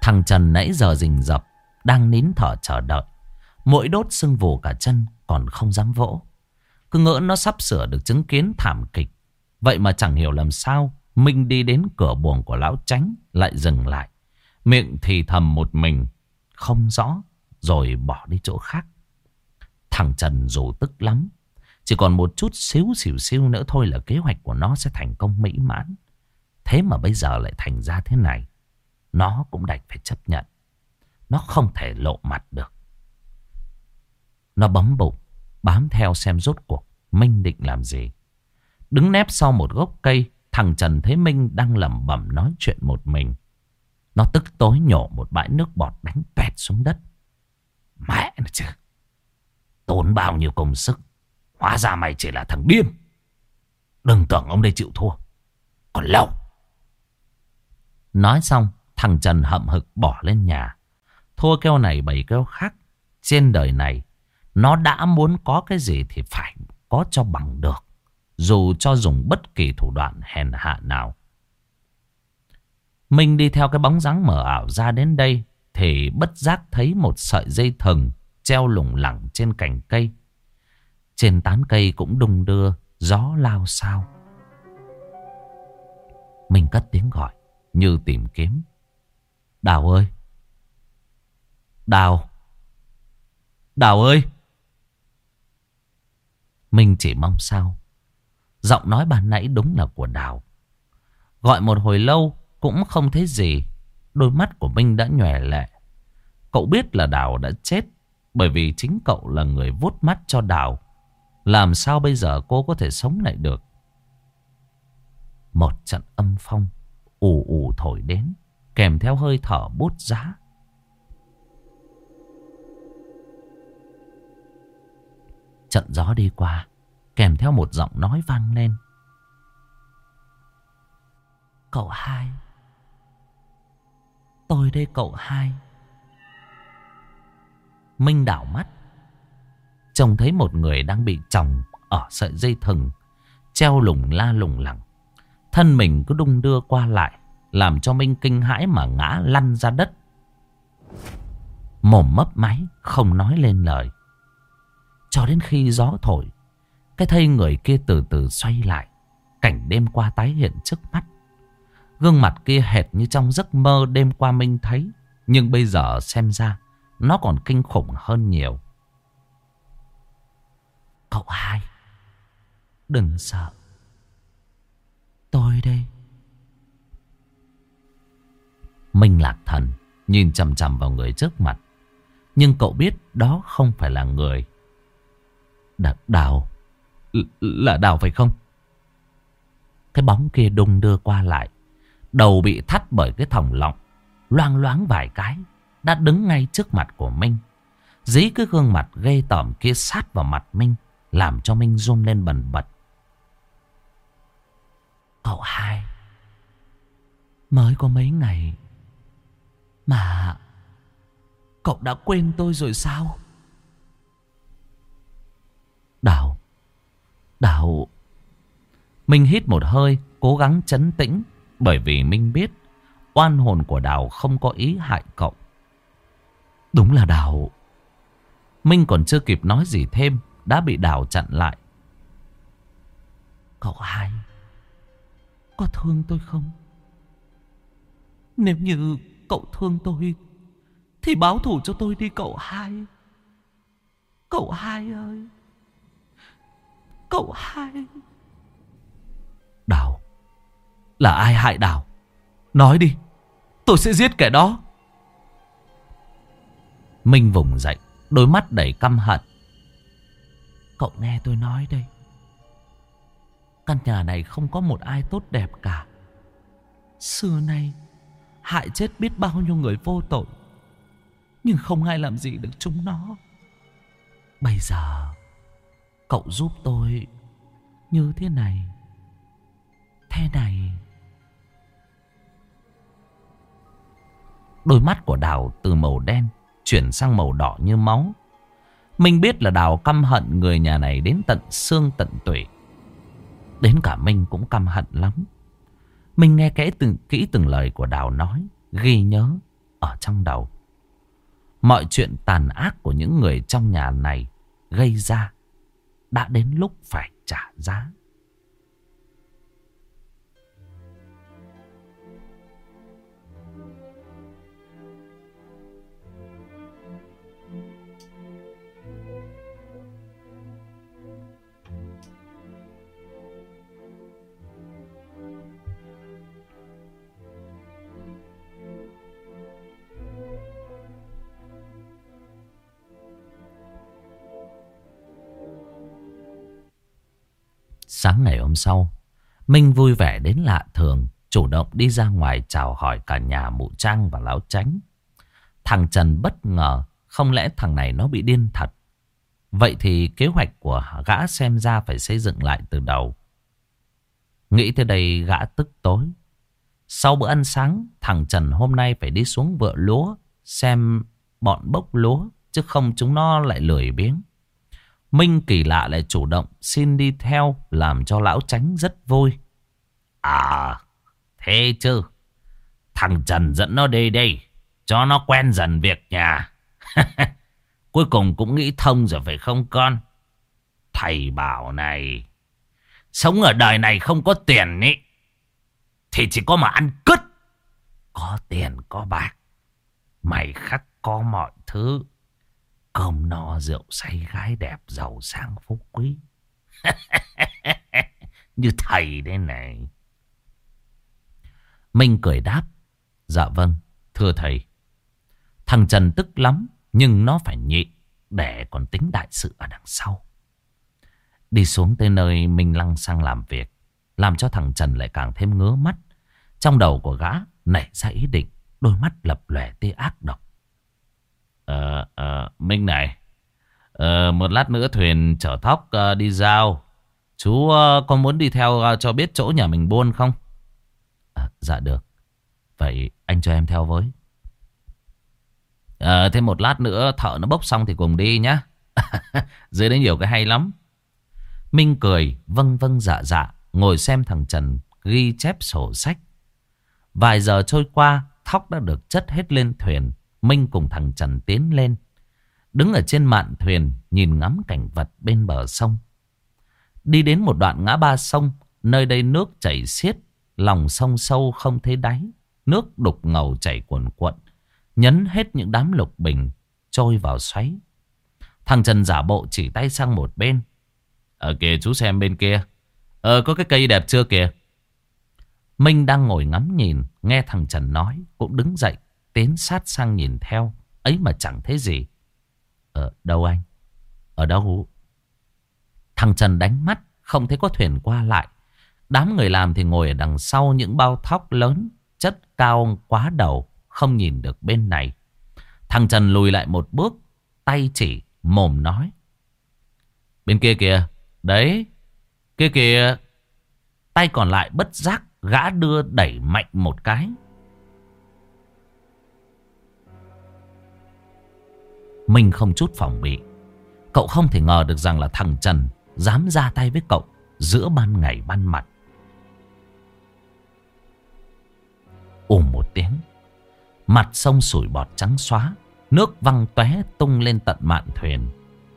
Thằng Trần nãy giờ rình rập, đang nín thở chờ đợi. Mỗi đốt sưng vù cả chân, còn không dám vỗ. Cứ ngỡ nó sắp sửa được chứng kiến thảm kịch. Vậy mà chẳng hiểu làm sao Minh đi đến cửa buồng của lão Chánh lại dừng lại. Miệng thì thầm một mình không rõ, rồi bỏ đi chỗ khác. Thằng Trần dù tức lắm, chỉ còn một chút xíu xỉu xiu nữa thôi là kế hoạch của nó sẽ thành công mỹ mãn. Thế mà bây giờ lại thành ra thế này. Nó cũng đành phải chấp nhận. Nó không thể lộ mặt được. Nó bấm bụng, bám theo xem rốt cuộc Minh định làm gì. Đứng nép sau một gốc cây, thằng Trần thấy Minh đang lẩm bẩm nói chuyện một mình. Nó tức tối nhổ một bãi nước bọt đánh toẹt xuống đất. Mẹ nó chứ, tốn bao nhiêu công sức, hóa ra mày chỉ là thằng điên. Đừng tưởng ông đây chịu thua, còn lâu. Nói xong, thằng Trần hậm hực bỏ lên nhà. Thua keo này bày keo khác. Trên đời này, nó đã muốn có cái gì thì phải có cho bằng được, dù cho dùng bất kỳ thủ đoạn hèn hạ nào. Minh đi theo cái bóng dáng mờ ảo ra đến đây, thì bất giác thấy một sợi dây thừng treo lủng lẳng trên cành cây. Trên tán cây cũng đung đưa, gió lao xao. Minh cất tiếng gọi như tìm kiếm. Đào ơi! Đào! Đào ơi! Minh chỉ mong sao giọng nói ban nãy đúng là của Đào. Gọi một hồi lâu cũng không thấy gì. Đôi mắt của Minh đã nhòe lệ. Cậu biết là Đào đã chết, bởi vì chính cậu là người vuốt mắt cho Đào. Làm sao bây giờ cô có thể sống lại được? Một trận âm phong ù ù thổi đến, kèm theo hơi thở bút giá. Trận gió đi qua, kèm theo một giọng nói vang lên. Cậu hai. Tôi đây cậu hai. Minh đảo mắt, trông thấy một người đang bị chồng ở sợi dây thừng, treo lủng la lủng lẳng. Thân mình cứ đung đưa qua lại, làm cho Minh kinh hãi mà ngã lăn ra đất. Mồm mấp máy, không nói lên lời. Cho đến khi gió thổi, cái thây người kia từ từ xoay lại. Cảnh đêm qua tái hiện trước mắt. Gương mặt kia hệt như trong giấc mơ đêm qua Minh thấy. Nhưng bây giờ xem ra nó còn kinh khủng hơn nhiều. Cậu hai, đừng sợ. Tôi đây. Minh lạc thần nhìn chằm chằm vào người trước mặt. Nhưng cậu biết đó không phải là người. Đ Đào. L Là Đào phải không? Cái bóng kia đung đưa qua lại. Đầu bị thắt bởi cái thòng lọng, loang loáng vài cái, đã đứng ngay trước mặt của Minh. Dí cái gương mặt ghê tởm kia sát vào mặt Minh, làm cho Minh run lên bần bật. Cậu hai, mới có mấy ngày mà cậu đã quên tôi rồi sao? Đào, Đào. Minh hít một hơi, cố gắng trấn tĩnh, bởi vì Minh biết oan hồn của Đào không có ý hại cậu. Đúng là Đào. Minh còn chưa kịp nói gì thêm, đã bị Đào chặn lại. Cậu hai, có thương tôi không? Nếu như cậu thương tôi thì báo thù cho tôi đi cậu hai. Cậu hai ơi, cậu hai. Đào, là ai hại Đào? Nói đi, tôi sẽ giết kẻ đó. Minh vùng dậy, đôi mắt đầy căm hận. Cậu nghe tôi nói đây. Căn nhà này không có một ai tốt đẹp cả. Xưa nay hại chết biết bao nhiêu người vô tội, nhưng không ai làm gì được chúng nó. Bây giờ cậu giúp tôi như thế này, thế này. Đôi mắt của Đào từ màu đen chuyển sang màu đỏ như máu. Minh biết là Đào căm hận người nhà này đến tận xương tận tủy. Đến cả Minh cũng căm hận lắm. Minh nghe kỹ từng, kỹ từng lời của Đào nói, ghi nhớ ở trong đầu. Mọi chuyện tàn ác của những người trong nhà này gây ra đã đến lúc phải trả giá. Sáng ngày hôm sau, Minh vui vẻ đến lạ thường, chủ động đi ra ngoài chào hỏi cả nhà mụ Trang và Lão Chánh. Thằng Trần bất ngờ, không lẽ thằng này nó bị điên thật? Vậy thì kế hoạch của gã xem ra phải xây dựng lại từ đầu. Nghĩ tới đây gã tức tối. Sau bữa ăn sáng, thằng Trần hôm nay phải đi xuống vựa lúa, xem bọn bốc lúa, chứ không chúng nó lại lười biếng. Minh kỳ lạ lại chủ động xin đi theo, làm cho Lão Chánh rất vui. À, thế chứ. Thằng Trần dẫn nó đi đây, cho nó quen dần việc nhà. Cuối cùng cũng nghĩ thông rồi phải không con? Thầy bảo này, sống ở đời này không có tiền ý, thì chỉ có mà ăn cứt. Có tiền có bạc, mày khắc có mọi thứ. Cơm no rượu say gái đẹp giàu sang phú quý. Như thầy đây này. Minh cười đáp. Dạ vâng, thưa thầy. Thằng Trần tức lắm, nhưng nó phải nhịn để còn tính đại sự ở đằng sau. Đi xuống tới nơi Minh lăng sang làm việc, làm cho thằng Trần lại càng thêm ngứa mắt. Trong đầu của gã nảy ra ý định, đôi mắt lập lòe tia ác độc. Ờ, ờ, Minh này, ờ, một lát nữa thuyền chở thóc uh, đi giao. Chú uh, có muốn đi theo uh, cho biết chỗ nhà mình buôn không? À, dạ được. Vậy anh cho em theo với. Ờ, thế một lát nữa thợ nó bốc xong thì cùng đi nhá. Dưới đấy nhiều cái hay lắm. Minh cười vâng vâng dạ dạ, ngồi xem thằng Trần ghi chép sổ sách. Vài giờ trôi qua, thóc đã được chất hết lên thuyền. Minh cùng thằng Trần tiến lên, đứng ở trên mạn thuyền nhìn ngắm cảnh vật bên bờ sông. Đi đến một đoạn ngã ba sông, nơi đây nước chảy xiết, lòng sông sâu không thấy đáy, nước đục ngầu chảy cuồn cuộn, nhấn hết những đám lục bình trôi vào xoáy. Thằng Trần giả bộ chỉ tay sang một bên. Ở kìa chú xem bên kia, Ờ có cái cây đẹp chưa kìa. Minh đang ngồi ngắm nhìn, nghe thằng Trần nói, cũng đứng dậy tiến sát sang nhìn theo. Ấy mà chẳng thấy gì. Ở đâu anh? Ở đâu? Thằng Trần đánh mắt, không thấy có thuyền qua lại. Đám người làm thì ngồi ở đằng sau những bao thóc lớn, chất cao quá đầu, không nhìn được bên này. Thằng Trần lùi lại một bước, tay chỉ, mồm nói. Bên kia kìa, đấy, kia kìa. Tay còn lại bất giác, gã đưa đẩy mạnh một cái. Mình không chút phòng bị. Cậu không thể ngờ được rằng là thằng Trần dám ra tay với cậu giữa ban ngày ban mặt. Ùm một tiếng, mặt sông sủi bọt trắng xóa, nước văng tóe tung lên tận mạn thuyền.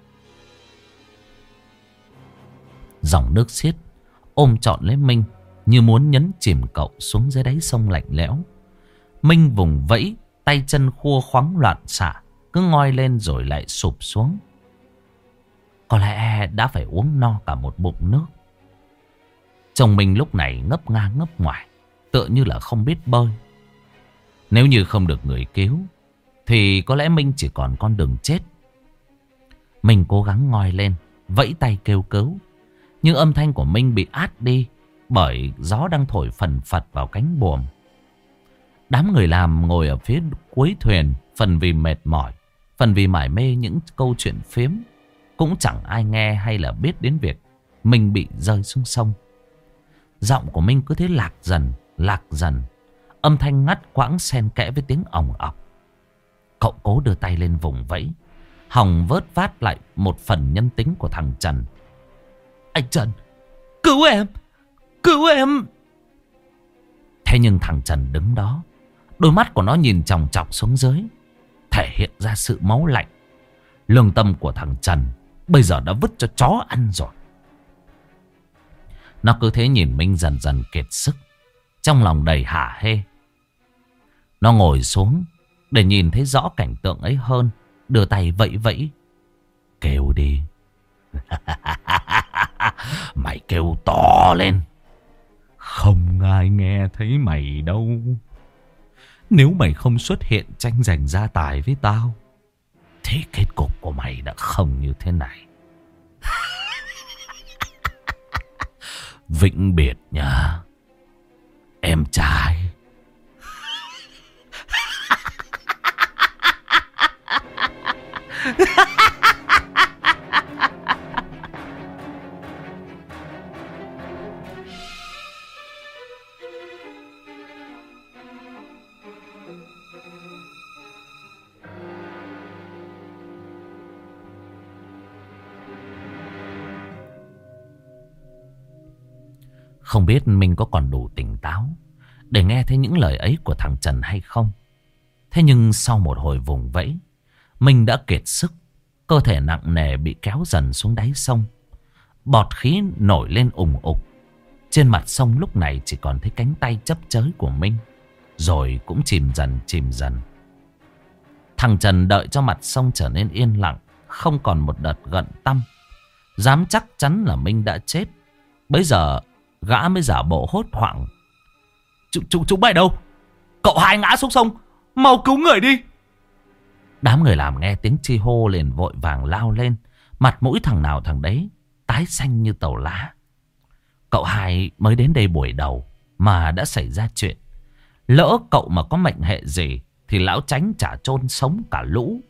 Dòng nước xiết ôm trọn lấy Minh, như muốn nhấn chìm cậu xuống dưới đáy sông lạnh lẽo. Minh vùng vẫy, tay chân khua khoắng loạn xạ, cứ ngoi lên rồi lại sụp xuống. Có lẽ đã phải uống no cả một bụng nước. Chồng mình lúc này ngấp ngang ngấp ngoải, tựa như là không biết bơi. Nếu như không được người cứu, thì có lẽ Minh chỉ còn con đường chết. Mình cố gắng ngoi lên, vẫy tay kêu cứu. Nhưng âm thanh của Minh bị át đi bởi gió đang thổi phần phật vào cánh buồm. Đám người làm ngồi ở phía cuối thuyền, phần vì mệt mỏi, phần vì mải mê những câu chuyện phiếm. Cũng chẳng ai nghe hay là biết đến việc Minh bị rơi xuống sông. Giọng của Minh cứ thế lạc dần, lạc dần. Âm thanh ngắt quãng xen kẽ với tiếng òng ọc. Cậu cố đưa tay lên vùng vẫy, hòng vớt vát lại một phần nhân tính của thằng Trần. Anh Trần, cứu em, cứu em. Thế nhưng thằng Trần đứng đó, Đôi mắt của nó nhìn chòng chọc xuống dưới, thể hiện ra sự máu lạnh. Lương tâm của thằng Trần bây giờ đã vứt cho chó ăn rồi. Nó cứ thế nhìn Minh dần dần kiệt sức, trong lòng đầy hả hê. Nó ngồi xuống để nhìn thấy rõ cảnh tượng ấy hơn, đưa tay vẫy vẫy. Kêu đi. Mày kêu to lên. Không ai nghe thấy mày đâu. Nếu mày không xuất hiện tranh giành gia tài với tao, thì kết cục của mày đã không như thế này. Vĩnh biệt nha, em trai. Không biết mình có còn đủ tỉnh táo để nghe thấy những lời ấy của thằng Trần hay không. Thế nhưng sau một hồi vùng vẫy, mình đã kiệt sức. Cơ thể nặng nề bị kéo dần xuống đáy sông. Bọt khí nổi lên ùng ục. Trên mặt sông lúc này chỉ còn thấy cánh tay chấp chới của Minh, rồi cũng chìm dần chìm dần. Thằng Trần đợi cho mặt sông trở nên yên lặng, không còn một đợt gợn tăm, dám chắc chắn là Minh đã chết. Bây giờ gã mới giả bộ hốt hoảng. Chúng, chúng, chúng mày đâu? Cậu hai ngã xuống sông, mau cứu người đi. Đám người làm nghe tiếng chi hô liền vội vàng lao lên. Mặt mũi thằng nào thằng đấy tái xanh như tàu lá. Cậu hai mới đến đây buổi đầu mà đã xảy ra chuyện. Lỡ cậu mà có mệnh hệ gì thì lão Chánh chả chôn sống cả lũ.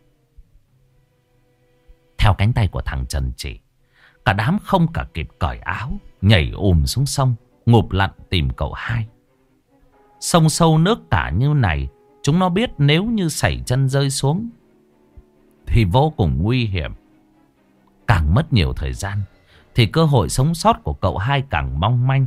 Theo cánh tay của thằng Trần chỉ, cả đám không cả kịp cởi áo, nhảy ùm xuống sông, ngụp lặn tìm cậu hai. Sông sâu nước cả như này, chúng nó biết nếu như sẩy chân rơi xuống thì vô cùng nguy hiểm. Càng mất nhiều thời gian thì cơ hội sống sót của cậu hai càng mong manh.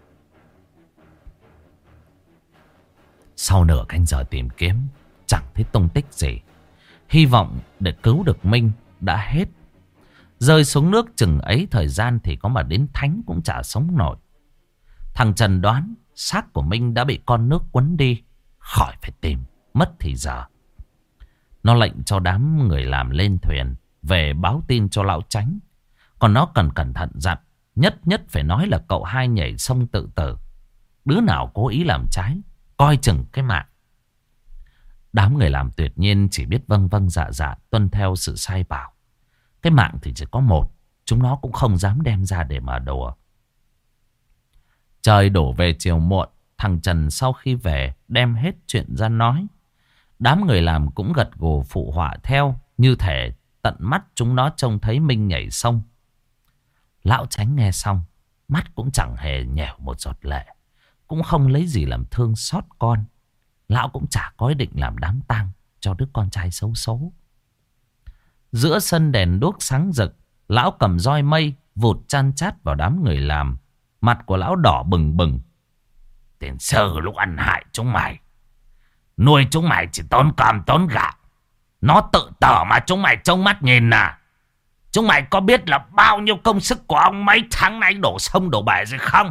Sau nửa canh giờ tìm kiếm, chẳng thấy tung tích gì. Hy vọng để cứu được Minh đã hết. Rơi xuống nước chừng ấy thời gian thì có mà đến thánh cũng chả sống nổi. Thằng Trần đoán xác của Minh đã bị con nước cuốn đi, khỏi phải tìm, mất thì giờ. Nó lệnh cho đám người làm lên thuyền về báo tin cho lão Chánh. Còn nó cần cẩn thận dặn, nhất nhất phải nói là cậu hai nhảy sông tự tử. Đứa nào cố ý làm trái, coi chừng cái mạng. Đám người làm tuyệt nhiên chỉ biết vâng vâng dạ dạ tuân theo sự sai bảo. Cái mạng thì chỉ có một, chúng nó cũng không dám đem ra để mà đùa. Trời đổ về chiều muộn, thằng Trần sau khi về đem hết chuyện ra nói. Đám người làm cũng gật gù phụ họa theo, như thể tận mắt chúng nó trông thấy Minh nhảy sông. Lão Chánh nghe xong, mắt cũng chẳng hề nhèo một giọt lệ, cũng không lấy gì làm thương xót con. Lão cũng chả có ý định làm đám tang cho đứa con trai xấu số. Giữa sân đèn đuốc sáng rực, lão cầm roi mây vụt chan chát vào đám người làm. Mặt của lão đỏ bừng bừng. Tiền sư lúc ăn hại chúng mày, nuôi chúng mày chỉ tốn cơm tốn gạo. Nó tự tở mà chúng mày trông mắt nhìn à. Chúng mày có biết là bao nhiêu công sức của ông mấy tháng nay đổ sông đổ bể rồi không?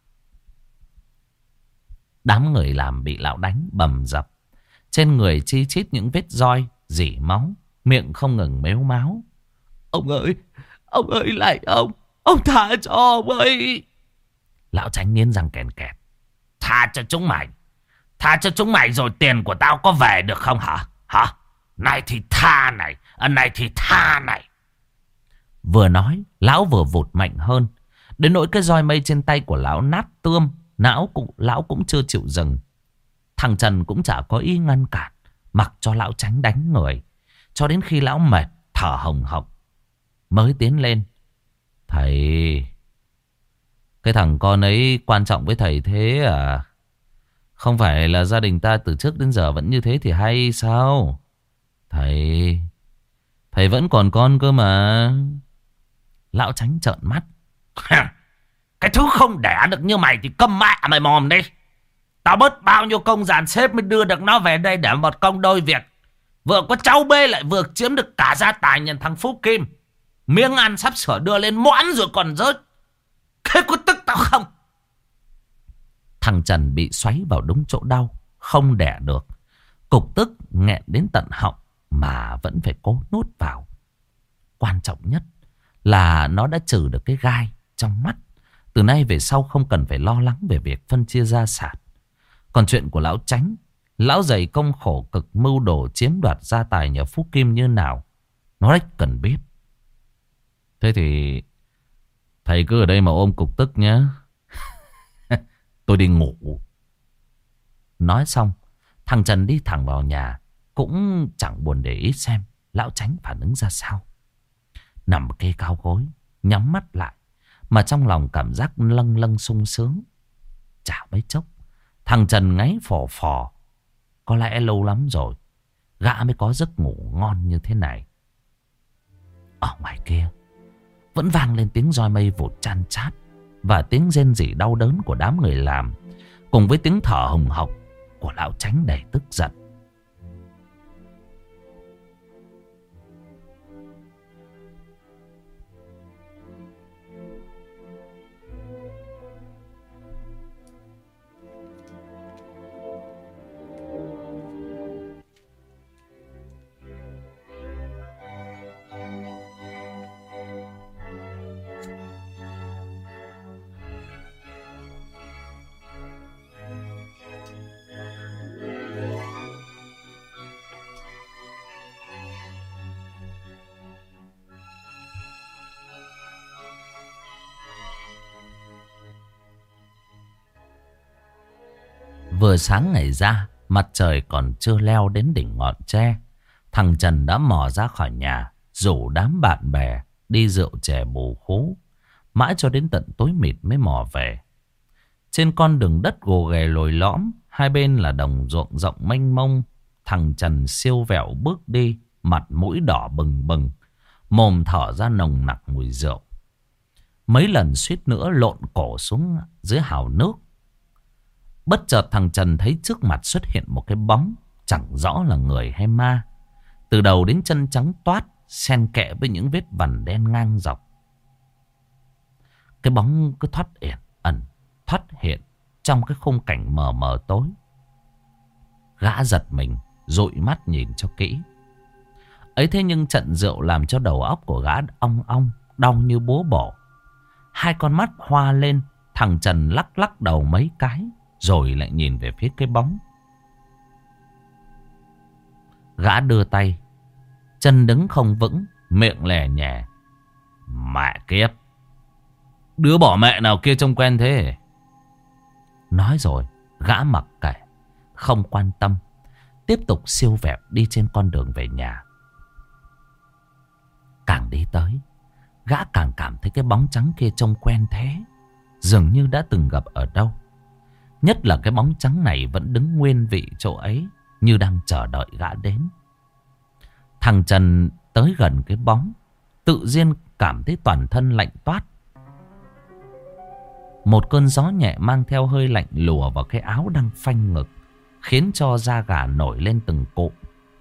Đám người làm bị lão đánh bầm dập. Trên người chi chít những vết roi, rỉ máu, miệng không ngừng mếu máo. Ông ơi, ông ơi lại ông, ông tha cho ông ơi. Lão Chánh nghiến răng kèn kẹt. Tha cho chúng mày, tha cho chúng mày rồi tiền của tao có về được không hả? Hả? Này thì tha này, à, này thì tha này. Vừa nói, lão vừa vụt mạnh hơn. Đến nỗi cái roi mây trên tay của lão nát tươm, não cũng, lão cũng chưa chịu dừng. Thằng Trần cũng chả có ý ngăn cản, mặc cho lão Chánh đánh người. Cho đến khi lão mệt, thở hồng hộc, mới tiến lên. Thầy, cái thằng con ấy quan trọng với thầy thế à? Không phải là gia đình ta từ trước đến giờ vẫn như thế thì hay sao? Thầy, thầy vẫn còn con cơ mà. Lão Chánh trợn mắt. Cái thứ không đẻ được như mày thì câm mẹ mày mồm đi. Tao bớt bao nhiêu công dàn xếp mới đưa được nó về đây để một công đôi việc. Vừa có cháu bê lại vừa chiếm được cả gia tài nhà thằng Phú Kim. Miếng ăn sắp sửa đưa lên mõn rồi còn rớt. Thế có tức tao không? Thằng Trần bị xoáy vào đúng chỗ đau, không đẻ được. Cục tức nghẹn đến tận họng mà vẫn phải cố nuốt vào. Quan trọng nhất là nó đã trừ được cái gai trong mắt. Từ nay về sau không cần phải lo lắng về việc phân chia gia sản. Còn chuyện của lão Chánh, lão dày công khổ cực mưu đồ chiếm đoạt gia tài nhà Phú Kim như nào, nó rất cần biết. Thế thì thầy cứ ở đây mà ôm cục tức nhé. Tôi đi ngủ. Nói xong, thằng Trần đi thẳng vào nhà, cũng chẳng buồn để ý xem lão Chánh phản ứng ra sao. Nằm kê cao gối, nhắm mắt lại, mà trong lòng cảm giác lâng lâng sung sướng. Chả mấy chốc, thằng Trần ngáy phò phò. Có lẽ lâu lắm rồi gã mới có giấc ngủ ngon như thế này. Ở ngoài kia vẫn vang lên tiếng roi mây vụt chan chát và tiếng rên rỉ đau đớn của đám người làm, cùng với tiếng thở hồng hộc của lão Chánh đầy tức giận. Vừa sáng ngày ra, mặt trời còn chưa leo đến đỉnh ngọn tre. Thằng Trần đã mò ra khỏi nhà, rủ đám bạn bè đi rượu chè bù khú. Mãi cho đến tận tối mịt mới mò về. Trên con đường đất gồ ghề lồi lõm, hai bên là đồng ruộng rộng mênh mông. Thằng Trần siêu vẹo bước đi, mặt mũi đỏ bừng bừng, mồm thở ra nồng nặc mùi rượu. Mấy lần suýt nữa lộn cổ xuống dưới hào nước. Bất chợt thằng Trần thấy trước mặt xuất hiện một cái bóng, chẳng rõ là người hay ma. Từ đầu đến chân trắng toát, xen kẽ với những vết vằn đen ngang dọc. Cái bóng cứ thoát ẩn, ẩn, thoát hiện trong cái khung cảnh mờ mờ tối. Gã giật mình, dụi mắt nhìn cho kỹ. Ấy thế nhưng trận rượu làm cho đầu óc của gã ong ong, đau như búa bổ. Hai con mắt hoa lên, thằng Trần lắc lắc đầu mấy cái, rồi lại nhìn về phía cái bóng. Gã đưa tay, chân đứng không vững, miệng lè nhè. Mẹ kiếp, đứa bỏ mẹ nào kia trông quen thế. Nói rồi, gã mặc kệ, không quan tâm, tiếp tục siêu vẹo đi trên con đường về nhà. Càng đi tới, gã càng cảm thấy cái bóng trắng kia trông quen thế, dường như đã từng gặp ở đâu. Nhất là cái bóng trắng này vẫn đứng nguyên vị chỗ ấy, như đang chờ đợi gã đến. Thằng Trần tới gần cái bóng, tự nhiên cảm thấy toàn thân lạnh toát. Một cơn gió nhẹ mang theo hơi lạnh lùa vào cái áo đang phanh ngực, khiến cho da gà nổi lên từng cụm.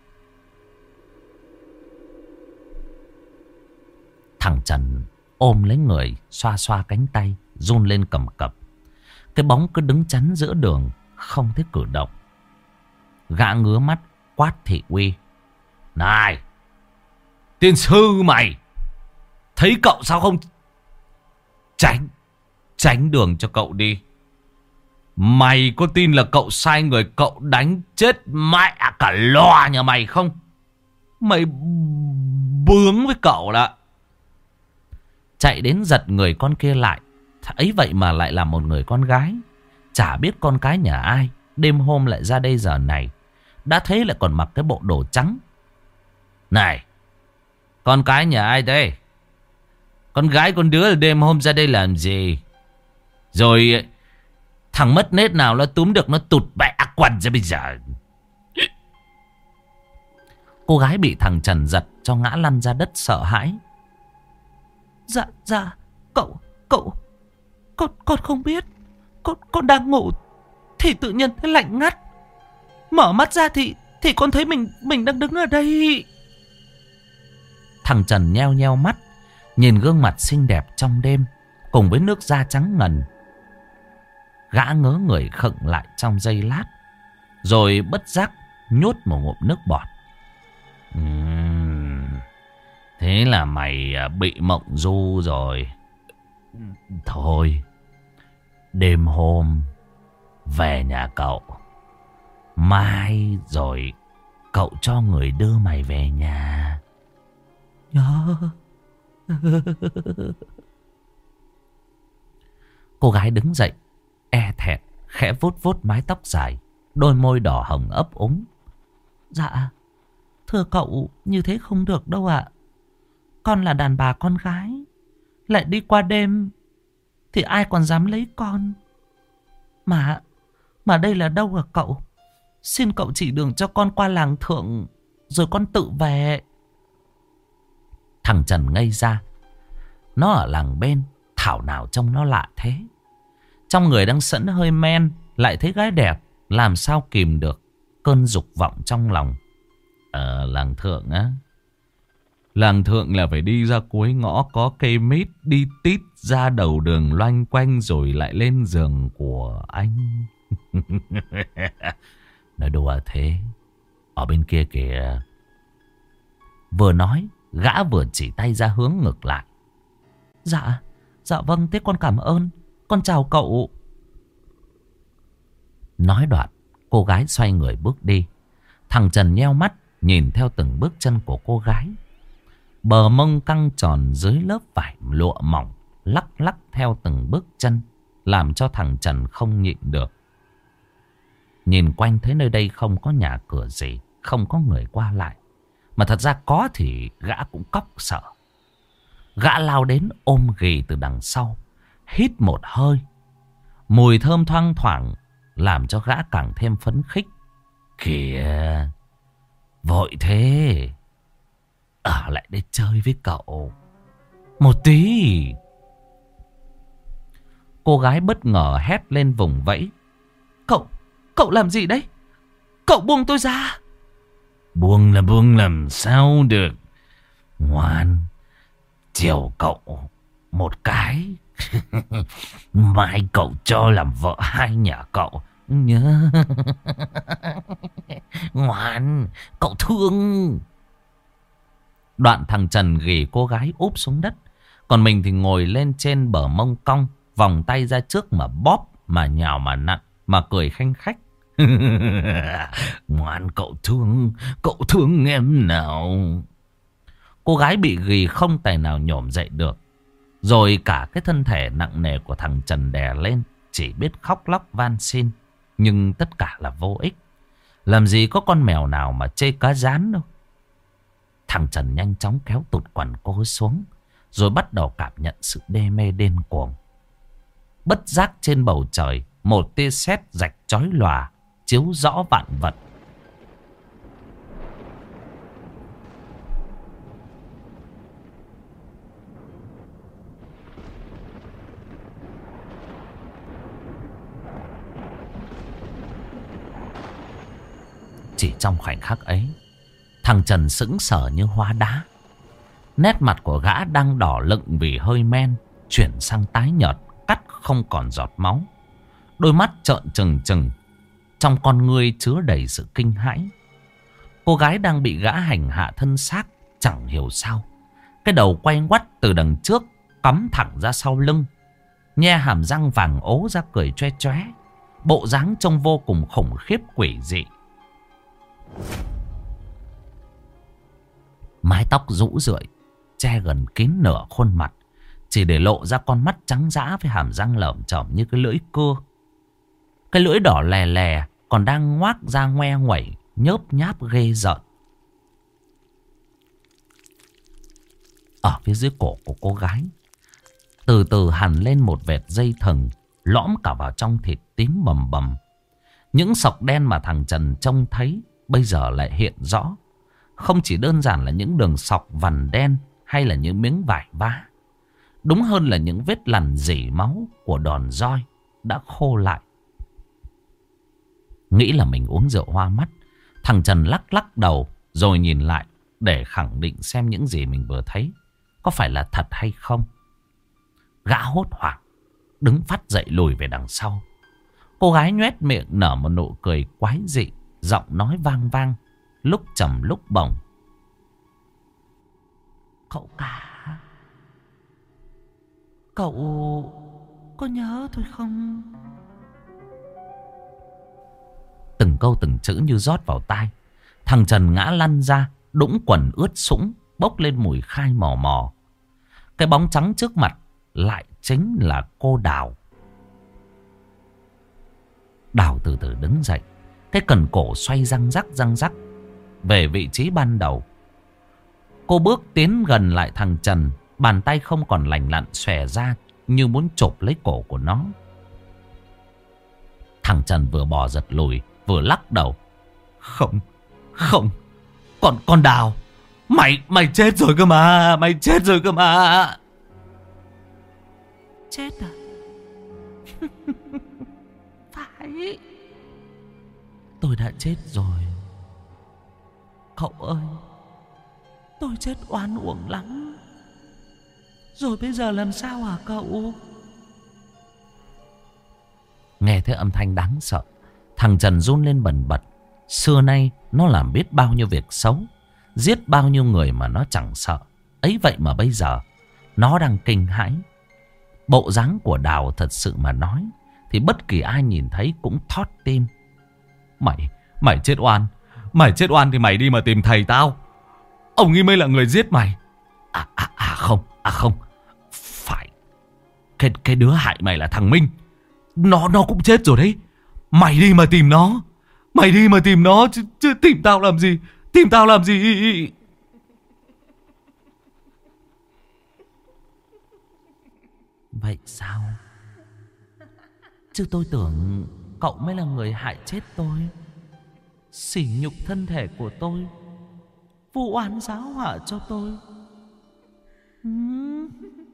Thằng Trần ôm lấy người, xoa xoa cánh tay, run lên cầm cập. Cái bóng cứ đứng chắn giữa đường, không thể cử động. Gã ngứa mắt quát thị uy. Này, tiên sư mày, thấy cậu sao không tránh Tránh đường cho cậu đi. Mày có tin là cậu sai người cậu đánh chết mẹ cả lò nhà mày không? Mày bướng với cậu đã. Chạy đến giật người con kia lại. Ấy vậy mà lại là một người con gái. Chả biết con cái nhà ai, đêm hôm lại ra đây giờ này. Đã thấy lại còn mặc cái bộ đồ trắng. Này, con cái nhà ai đây? Con gái con đứa là đêm hôm ra đây làm gì? Rồi thằng mất nết nào nó túm được nó tụt bẹ quần ra bây giờ. Cô gái bị thằng Trần giật cho ngã lăn ra đất sợ hãi. Dạ, dạ, cậu, cậu, con, con không biết. Con, con đang ngủ, thì tự nhiên thấy lạnh ngắt. Mở mắt ra thì thì con thấy mình mình đang đứng ở đây. Thằng Trần nheo nheo mắt, nhìn gương mặt xinh đẹp trong đêm cùng với nước da trắng ngần. Gã ngớ người khựng lại trong giây lát, rồi bất giác nhốt một ngụm nước bọt. uhm, Thế là mày bị mộng du rồi. Thôi, đêm hôm về nhà cậu, mai rồi cậu cho người đưa mày về nhà nhá. Cô gái đứng dậy, e thẹn, khẽ vuốt vuốt mái tóc dài, đôi môi đỏ hồng ấp úng. Dạ, thưa cậu, như thế không được đâu ạ. Con là đàn bà con gái, lại đi qua đêm thì ai còn dám lấy con. Mà, mà đây là đâu hả cậu? Xin cậu chỉ đường cho con qua làng thượng, rồi con tự về. Thằng Trần ngây ra. Nó ở làng bên, thảo nào trông nó lạ thế. Trong người đang sẵn hơi men, lại thấy gái đẹp, làm sao kìm được cơn dục vọng trong lòng. Ờ, làng thượng á. Làng thượng là phải đi ra cuối ngõ có cây mít, đi tít ra đầu đường loanh quanh rồi lại lên giường của anh. Nói đùa thế. Ở bên kia kìa. Vừa nói, gã vừa chỉ tay ra hướng ngược lại. Dạ, dạ vâng, thế con cảm ơn. Con chào cậu. Nói đoạn, cô gái xoay người bước đi. Thằng Trần nheo mắt, nhìn theo từng bước chân của cô gái. Bờ mông căng tròn dưới lớp vải lụa mỏng, lắc lắc theo từng bước chân, làm cho thằng Trần không nhịn được. Nhìn quanh thấy nơi đây không có nhà cửa gì, không có người qua lại. Mà thật ra có thì gã cũng cóc sợ. Gã lao đến ôm ghì từ đằng sau, hít một hơi. Mùi thơm thoang thoảng làm cho gã càng thêm phấn khích. Kìa, vội thế, ở lại đây chơi với cậu một tí. Cô gái bất ngờ hét lên vùng vẫy. Cậu, cậu làm gì đấy? Cậu buông tôi ra. Buông là buông làm sao được. Ngoan, chiều cậu một cái. Mai cậu cho làm vợ hai nhà cậu nhớ. Ngoan, cậu thương. Đoạn thằng Trần ghì cô gái úp xuống đất, còn mình thì ngồi lên trên bờ mông cong, vòng tay ra trước mà bóp, mà nhào mà nặn, mà cười khanh khách. Ngoan, cậu thương, cậu thương em nào. Cô gái bị ghì không tài nào nhổm dậy được. Rồi cả cái thân thể nặng nề của thằng Trần đè lên, chỉ biết khóc lóc van xin. Nhưng tất cả là vô ích. Làm gì có con mèo nào mà chê cá rán đâu. Thằng Trần nhanh chóng kéo tụt quần cô xuống, rồi bắt đầu cảm nhận sự đê mê điên cuồng. Bất giác trên bầu trời, một tia sét rạch chói lòa, chiếu rõ vạn vật. Chỉ trong khoảnh khắc ấy, thằng Trần sững sờ như hóa đá. Nét mặt của gã đang đỏ lựng vì hơi men, chuyển sang tái nhợt, cắt không còn giọt máu. Đôi mắt trợn trừng trừng, trong con ngươi chứa đầy sự kinh hãi. Cô gái đang bị gã hành hạ thân xác, chẳng hiểu sao cái đầu quay ngoắt từ đằng trước, cắm thẳng ra sau lưng, nhe hàm răng vàng ố ra cười choe choé. Bộ dáng trông vô cùng khủng khiếp quỷ dị. Mái tóc rũ rượi che gần kín nửa khuôn mặt, chỉ để lộ ra con mắt trắng dã với hàm răng lởm chởm như cái lưỡi cưa. Cái lưỡi đỏ lè lè còn đang ngoác ra ngoe nguẩy, nhớp nháp ghê rợn. Ở phía dưới cổ của cô gái, từ từ hằn lên một vệt dây thừng, lõm cả vào trong thịt tím bầm bầm. Những sọc đen mà thằng Trần trông thấy bây giờ lại hiện rõ. Không chỉ đơn giản là những đường sọc vằn đen hay là những miếng vải vá. Đúng hơn là những vết lằn rỉ máu của đòn roi đã khô lại. Nghĩ là mình uống rượu hoa mắt, thằng Trần lắc lắc đầu rồi nhìn lại để khẳng định xem những gì mình vừa thấy có phải là thật hay không. Gã hốt hoảng đứng phát dậy lùi về đằng sau. Cô gái nhoét miệng nở một nụ cười quái dị, giọng nói vang vang, lúc trầm lúc bổng. Cậu cả, cậu có nhớ tôi không? Từng câu từng chữ như rót vào tai. Thằng Trần ngã lăn ra, đũng quần ướt sũng, bốc lên mùi khai mò mò. Cái bóng trắng trước mặt lại chính là cô Đào. Đào từ từ đứng dậy, cái cần cổ xoay răng rắc răng rắc về vị trí ban đầu. Cô bước tiến gần lại thằng Trần, bàn tay không còn lành lặn xòe ra như muốn chộp lấy cổ của nó. Thằng Trần vừa bò giật lùi vừa lắc đầu. Không, không, còn con Đào, mày mày chết rồi cơ mà, mày chết rồi cơ mà. Chết à? Phải, tôi đã chết rồi. Cậu ơi, tôi chết oan uổng lắm. Rồi bây giờ làm sao hả cậu? Nghe thấy âm thanh đáng sợ, thằng Trần run lên bần bật. Xưa nay nó làm biết bao nhiêu việc xấu, giết bao nhiêu người mà nó chẳng sợ. Ấy vậy mà bây giờ nó đang kinh hãi. Bộ dáng của Đào thật sự mà nói thì bất kỳ ai nhìn thấy cũng thót tim. Mày, mày chết oan. Mày chết oan thì mày đi mà tìm thầy tao. Ông ấy mới là người giết mày. À, à, à không, à không. Phải, cái, cái đứa hại mày là thằng Minh. Nó, nó cũng chết rồi đấy. Mày đi mà tìm nó. Mày đi mà tìm nó chứ, chứ tìm tao làm gì? Tìm tao làm gì? Vậy sao? Chứ tôi tưởng cậu mới là người hại chết tôi, sỉ nhục thân thể của tôi, vu oan giáo họa cho tôi. uhm.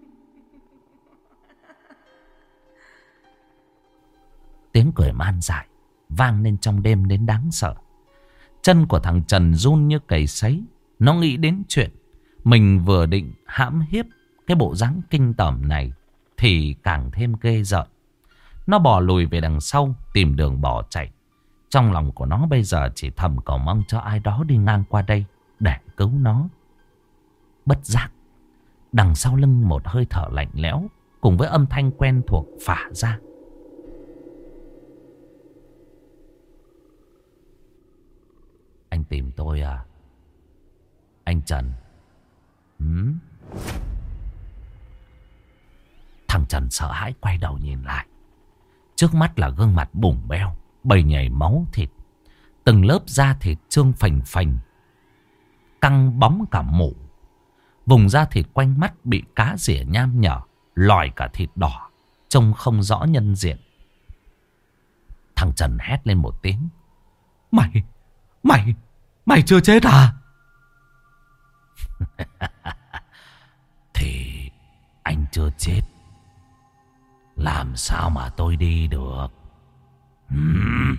Tiếng cười man dại vang lên trong đêm đến đáng sợ. Chân của thằng Trần run như cầy sấy. Nó nghĩ đến chuyện mình vừa định hãm hiếp cái bộ dáng kinh tởm này thì càng thêm ghê rợn. Nó bò lùi về đằng sau, tìm đường bỏ chạy. Trong lòng của nó bây giờ chỉ thầm cầu mong cho ai đó đi ngang qua đây để cứu nó. Bất giác, đằng sau lưng một hơi thở lạnh lẽo cùng với âm thanh quen thuộc phả ra. Anh tìm tôi à? Anh Trần. Hmm? Thằng Trần sợ hãi quay đầu nhìn lại. Trước mắt là gương mặt bủng beo, bầy nhảy máu thịt. Từng lớp da thịt trương phành phành, căng bóng cả mủ. Vùng da thịt quanh mắt bị cá rỉa nham nhở, lòi cả thịt đỏ, trông không rõ nhân diện. Thằng Trần hét lên một tiếng. Mày, mày, mày chưa chết à? Thì anh chưa chết, làm sao mà tôi đi được? Hmm.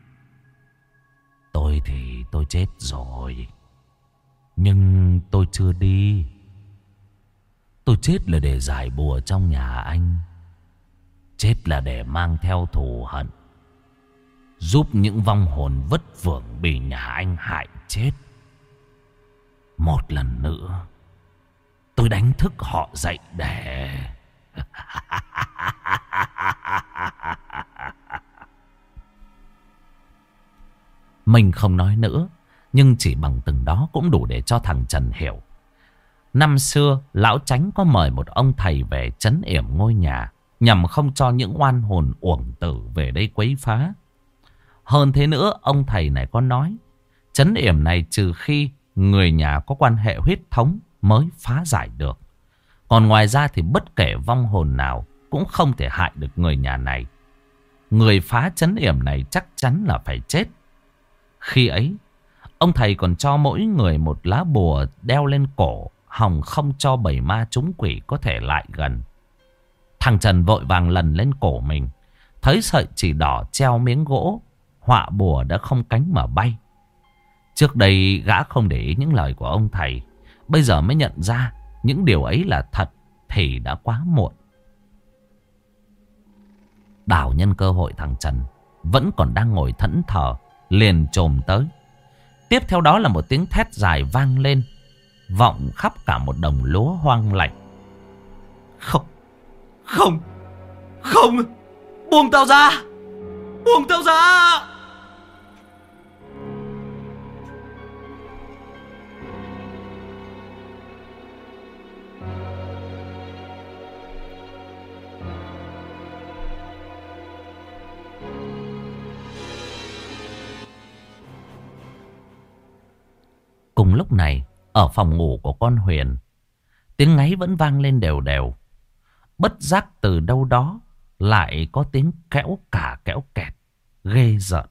Tôi thì tôi chết rồi, nhưng tôi chưa đi. Tôi chết là để giải bùa trong nhà anh. Chết là để mang theo thù hận, giúp những vong hồn vất vưởng bị nhà anh hại chết. Một lần nữa tôi đánh thức họ dậy để... Mình không nói nữa, nhưng chỉ bằng từng đó cũng đủ để cho thằng Trần hiểu. Năm xưa, lão Chánh có mời một ông thầy về trấn yểm ngôi nhà, nhằm không cho những oan hồn uổng tử về đây quấy phá. Hơn thế nữa, ông thầy này có nói, trấn yểm này trừ khi người nhà có quan hệ huyết thống mới phá giải được. Còn ngoài ra thì bất kể vong hồn nào cũng không thể hại được người nhà này. Người phá trấn yểm này chắc chắn là phải chết. Khi ấy, ông thầy còn cho mỗi người một lá bùa đeo lên cổ, hòng không cho bầy ma trúng quỷ có thể lại gần. Thằng Trần vội vàng lần lên cổ mình, thấy sợi chỉ đỏ treo miếng gỗ họa bùa đã không cánh mà bay. Trước đây gã không để ý những lời của ông thầy. Bây giờ mới nhận ra những điều ấy là thật thì đã quá muộn. Đào nhân cơ hội thằng Trần vẫn còn đang ngồi thẫn thờ, liền chồm tới. Tiếp theo đó là một tiếng thét dài vang lên, vọng khắp cả một đồng lúa hoang lạnh. Không, không, không, buông tao ra, buông tao ra. Cùng lúc này, ở phòng ngủ của con Huyền, tiếng ngáy vẫn vang lên đều đều. Bất giác từ đâu đó lại có tiếng kẽo cả kẽo kẹt, ghê rợn.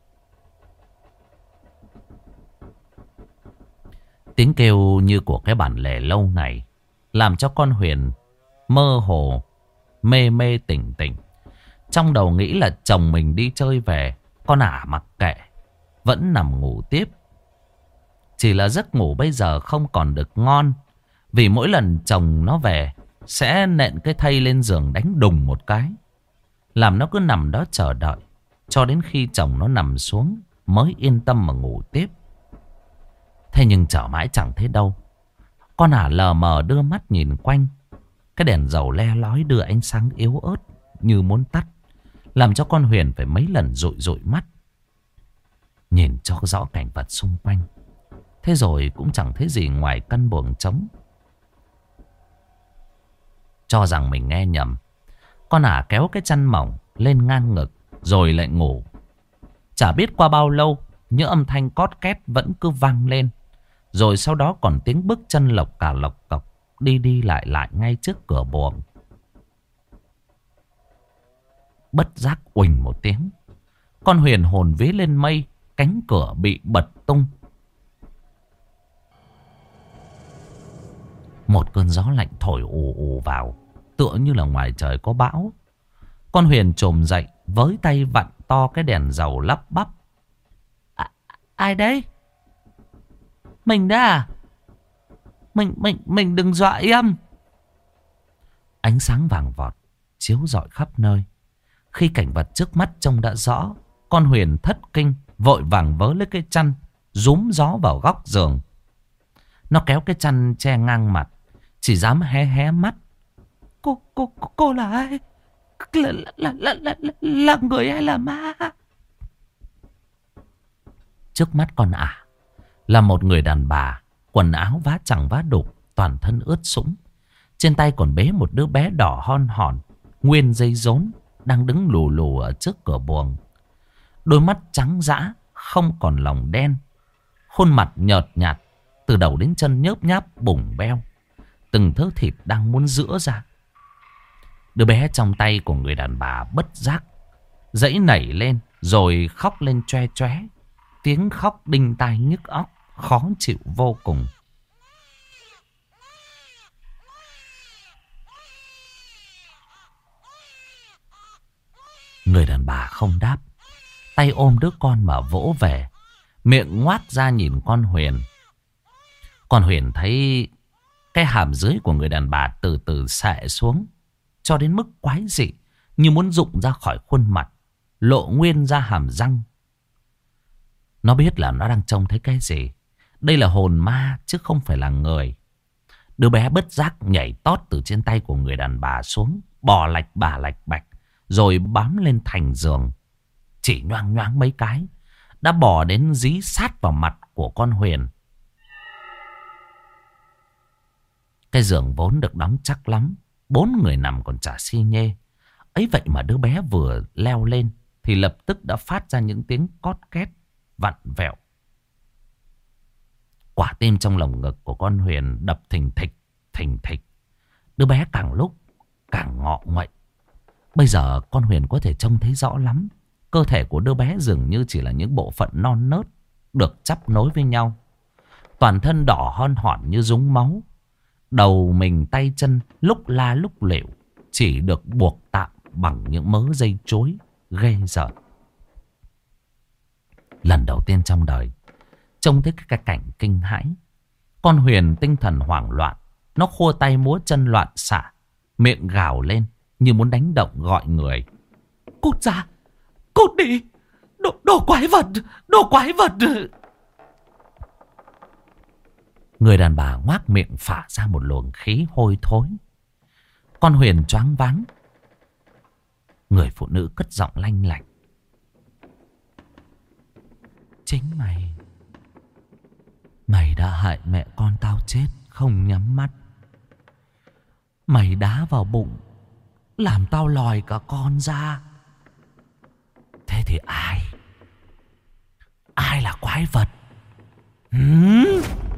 Tiếng kêu như của cái bản lề lâu này làm cho con Huyền mơ hồ, mê mê tỉnh tỉnh. Trong đầu nghĩ là chồng mình đi chơi về, con ả mặc kệ, vẫn nằm ngủ tiếp. Chỉ là giấc ngủ bây giờ không còn được ngon, vì mỗi lần chồng nó về sẽ nện cái thây lên giường đánh đùng một cái, làm nó cứ nằm đó chờ đợi cho đến khi chồng nó nằm xuống mới yên tâm mà ngủ tiếp. Thế nhưng chờ mãi chẳng thấy đâu. Con ả lờ mờ đưa mắt nhìn quanh. Cái đèn dầu le lói đưa ánh sáng yếu ớt như muốn tắt, làm cho con Huyền phải mấy lần dụi dụi mắt, nhìn cho rõ cảnh vật xung quanh. Thế rồi cũng chẳng thấy gì ngoài căn buồng trống. Cho rằng mình nghe nhầm, con ả kéo cái chăn mỏng lên ngang ngực rồi lại ngủ. Chả biết qua bao lâu, những âm thanh cót két vẫn cứ vang lên. Rồi sau đó còn tiếng bước chân lộc cả lộc cọc đi đi lại lại ngay trước cửa buồng. Bất giác uỳnh một tiếng, con Huyền hồn vía lên mây, cánh cửa bị bật tung. Một cơn gió lạnh thổi ù ù vào, tựa như là ngoài trời có bão. Con Huyền chồm dậy, với tay vặn to cái đèn dầu lắp bắp. À, ai đấy? Mình đó à? Mình, mình, mình đừng dọa em. Ánh sáng vàng vọt chiếu rọi khắp nơi. Khi cảnh vật trước mắt trông đã rõ, con Huyền thất kinh, vội vàng vớ lấy cái chăn, rúm gió vào góc giường. Nó kéo cái chăn che ngang mặt, chỉ dám hé hé mắt. Cô, cô, cô là ai? Là, là, là, là, là, là người hay là ma? Trước mắt con ả là một người đàn bà, quần áo vá chẳng vá đục, toàn thân ướt sũng. Trên tay còn bế một đứa bé đỏ hon hòn, nguyên dây rốn, đang đứng lù lù ở trước cửa buồng. Đôi mắt trắng dã, không còn lòng đen. Khuôn mặt nhợt nhạt, từ đầu đến chân nhớp nháp bủng beo. Từng thớ thịt đang muốn giữa ra. Đứa bé trong tay của người đàn bà bất giác giãy nảy lên, rồi khóc lên choe choé. Tiếng khóc đinh tai nhức óc, khó chịu vô cùng. Người đàn bà không đáp, tay ôm đứa con mà vỗ về, miệng ngoác ra nhìn con Huyền. Con Huyền thấy cái hàm dưới của người đàn bà từ từ xệ xuống, cho đến mức quái dị, như muốn rụng ra khỏi khuôn mặt, lộ nguyên ra hàm răng. Nó biết là nó đang trông thấy cái gì. Đây là hồn ma chứ không phải là người. Đứa bé bất giác nhảy tót từ trên tay của người đàn bà xuống, bò lạch bà lạch bạch, rồi bám lên thành giường. Chỉ nhoang nhoáng mấy cái, đã bò đến dí sát vào mặt của con Huyền. Cái giường vốn được đóng chắc lắm, bốn người nằm còn chả xi nhê. Ấy vậy mà đứa bé vừa leo lên thì lập tức đã phát ra những tiếng cót két vặn vẹo. Quả tim trong lồng ngực của con Huyền đập thình thịch, thình thịch. Đứa bé càng lúc càng ngọ nguậy. Bây giờ con Huyền có thể trông thấy rõ lắm. Cơ thể của đứa bé dường như chỉ là những bộ phận non nớt được chắp nối với nhau. Toàn thân đỏ hon hòn như dúng máu. Đầu mình tay chân lúc la lúc lịu, chỉ được buộc tạm bằng những mớ dây chối ghê rợn. Lần đầu tiên trong đời trông thấy cái cảnh kinh hãi. Con Huyền tinh thần hoảng loạn. Nó khua tay múa chân loạn xạ, miệng gào lên như muốn đánh động gọi người. Cút ra, cút đi, đồ, đồ quái vật, đồ quái vật. Người đàn bà ngoác miệng phả ra một luồng khí hôi thối. Con Huyền choáng váng. Người phụ nữ cất giọng lanh lảnh. Chính mày, mày đã hại mẹ con tao chết không nhắm mắt. Mày đá vào bụng, làm tao lòi cả con ra. Thế thì ai? Ai là quái vật? Hmm?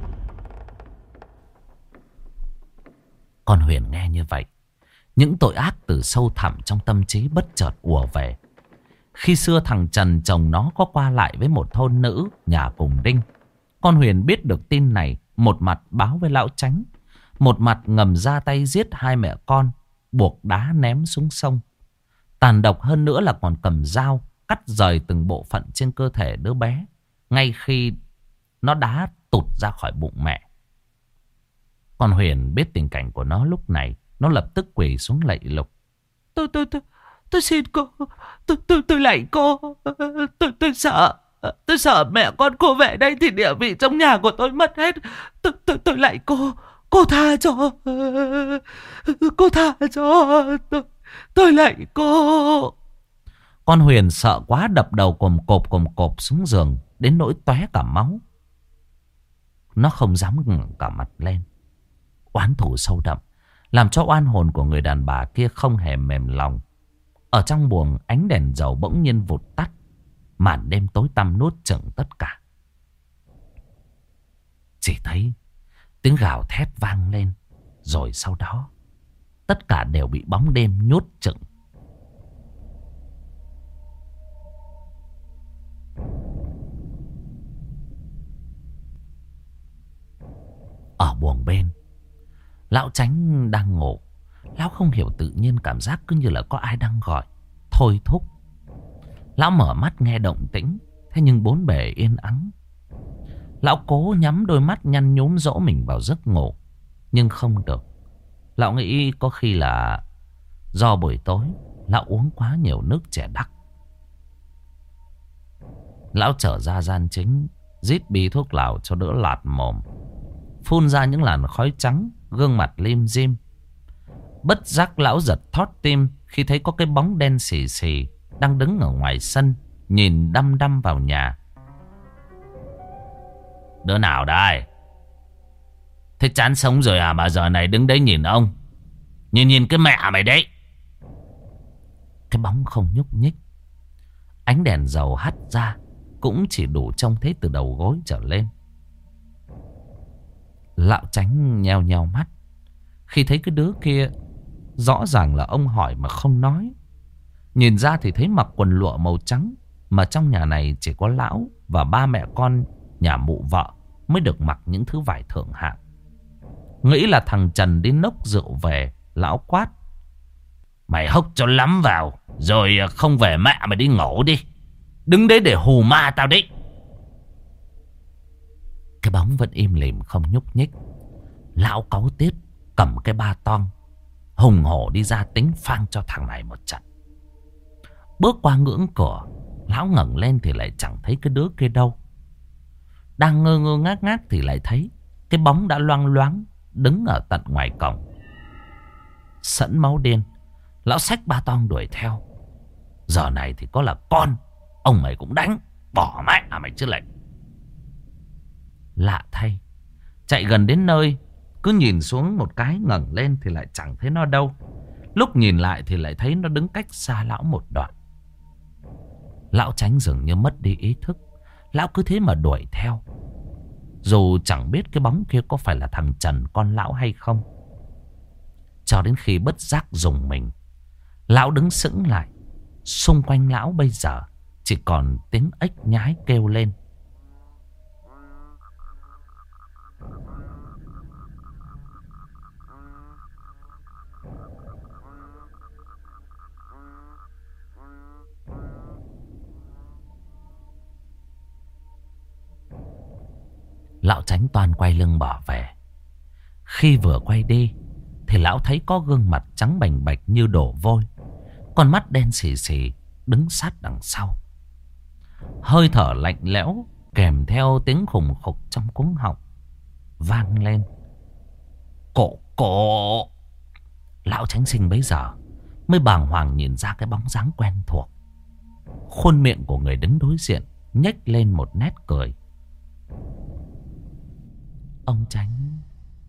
Con Huyền nghe như vậy, những tội ác từ sâu thẳm trong tâm trí bất chợt ùa về. Khi xưa thằng Trần chồng nó có qua lại với một thôn nữ nhà cùng đinh. Con Huyền biết được tin này, một mặt báo với lão Chánh, một mặt ngầm ra tay giết hai mẹ con, buộc đá ném xuống sông. Tàn độc hơn nữa là còn cầm dao cắt rời từng bộ phận trên cơ thể đứa bé ngay khi nó đá tụt ra khỏi bụng mẹ. Con Huyền biết tình cảnh của nó lúc này, nó lập tức quỳ xuống lạy lục. Tôi tôi tôi tôi xin cô, tôi tôi tôi lạy cô, tôi tôi sợ, tôi sợ mẹ con cô về đây thì địa vị trong nhà của tôi mất hết. Tôi tôi tôi lạy cô, cô tha cho, cô tha cho, tôi tôi lạy cô. Con Huyền sợ quá đập đầu cồm cộp cồm cộp xuống giường đến nỗi tóe cả máu. Nó không dám ngẩng cả mặt lên. Oán thù sâu đậm làm cho oan hồn của người đàn bà kia không hề mềm lòng. Ở trong buồng, ánh đèn dầu bỗng nhiên vụt tắt. Màn đêm tối tăm nuốt chửng tất cả. Chỉ thấy tiếng gào thét vang lên. Rồi sau đó tất cả đều bị bóng đêm nhốt chửng. Ở buồng bên, lão Chánh đang ngủ. Lão không hiểu tự nhiên cảm giác cứ như là có ai đang gọi, thôi thúc. Lão mở mắt nghe động tĩnh, thế nhưng bốn bề yên ắng. Lão cố nhắm đôi mắt nhăn nhúm dỗ mình vào giấc ngủ, nhưng không được. Lão nghĩ có khi là do buổi tối lão uống quá nhiều nước trẻ đắc. Lão trở ra gian chính, rít bí thuốc lào cho đỡ lạt mồm, phun ra những làn khói trắng, gương mặt lim dim. Bất giác lão giật thót tim khi thấy có cái bóng đen xì xì đang đứng ở ngoài sân, nhìn đăm đăm vào nhà. Đứa nào đây? Thế chán sống rồi à mà giờ này đứng đấy nhìn ông? Nhìn nhìn cái mẹ mày đấy. Cái bóng không nhúc nhích. Ánh đèn dầu hắt ra cũng chỉ đủ trông thấy từ đầu gối trở lên. Lão Chánh nheo nheo mắt khi thấy cái đứa kia. Rõ ràng là ông hỏi mà không nói. Nhìn ra thì thấy mặc quần lụa màu trắng, mà trong nhà này chỉ có lão và ba mẹ con nhà mụ vợ mới được mặc những thứ vải thượng hạng. Nghĩ là thằng Trần đi nốc rượu về. Lão quát: Mày hốc cho lắm vào, rồi không về mẹ mày đi ngủ đi. Đứng đấy để hù ma tao đấy. Cái bóng vẫn im lìm không nhúc nhích. Lão cáu tiết cầm cái ba toang hùng hổ đi ra tính phang cho thằng này một trận. Bước qua ngưỡng cửa, lão ngẩng lên thì lại chẳng thấy cái đứa kia đâu. Đang ngơ ngơ ngác ngác thì lại thấy cái bóng đã loang loáng đứng ở tận ngoài cổng. Sẵn máu điên, lão xách ba toang đuổi theo. Giờ này thì có là con ông mày cũng đánh, bỏ mẹ à mày chứ lệnh. Lạ thay, chạy gần đến nơi, cứ nhìn xuống một cái ngẩng lên thì lại chẳng thấy nó đâu. Lúc nhìn lại thì lại thấy nó đứng cách xa lão một đoạn. Lão Chánh dường như mất đi ý thức. Lão cứ thế mà đuổi theo, dù chẳng biết cái bóng kia có phải là thằng Trần con lão hay không. Cho đến khi bất giác rùng mình, lão đứng sững lại. Xung quanh lão bây giờ chỉ còn tiếng ếch nhái kêu lên. Lão Chánh toan quay lưng bỏ về. Khi vừa quay đi thì lão thấy có gương mặt trắng bành bạch như đổ vôi, con mắt đen xì xì đứng sát đằng sau. Hơi thở lạnh lẽo kèm theo tiếng khùng khục trong cuống họng vang lên. Cổ cổ. Lão Chánh Sinh bấy giờ mới bàng hoàng nhìn ra cái bóng dáng quen thuộc. Khuôn miệng của người đứng đối diện nhếch lên một nét cười. Ông Chánh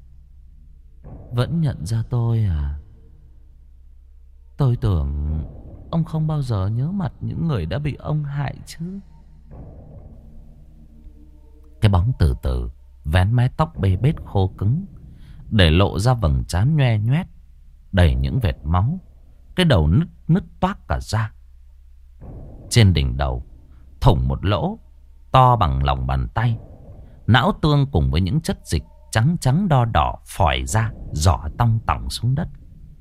vẫn nhận ra tôi à? Tôi tưởng ông không bao giờ nhớ mặt những người đã bị ông hại chứ. Cái bóng từ từ vén mái tóc bê bết khô cứng, để lộ ra vầng trán nhoe nhoét đầy những vệt máu. Cái đầu nứt nứt toác cả da. Trên đỉnh đầu thủng một lỗ to bằng lòng bàn tay. Não tương cùng với những chất dịch trắng trắng đo đỏ phòi ra, rỏ tong tỏng xuống đất.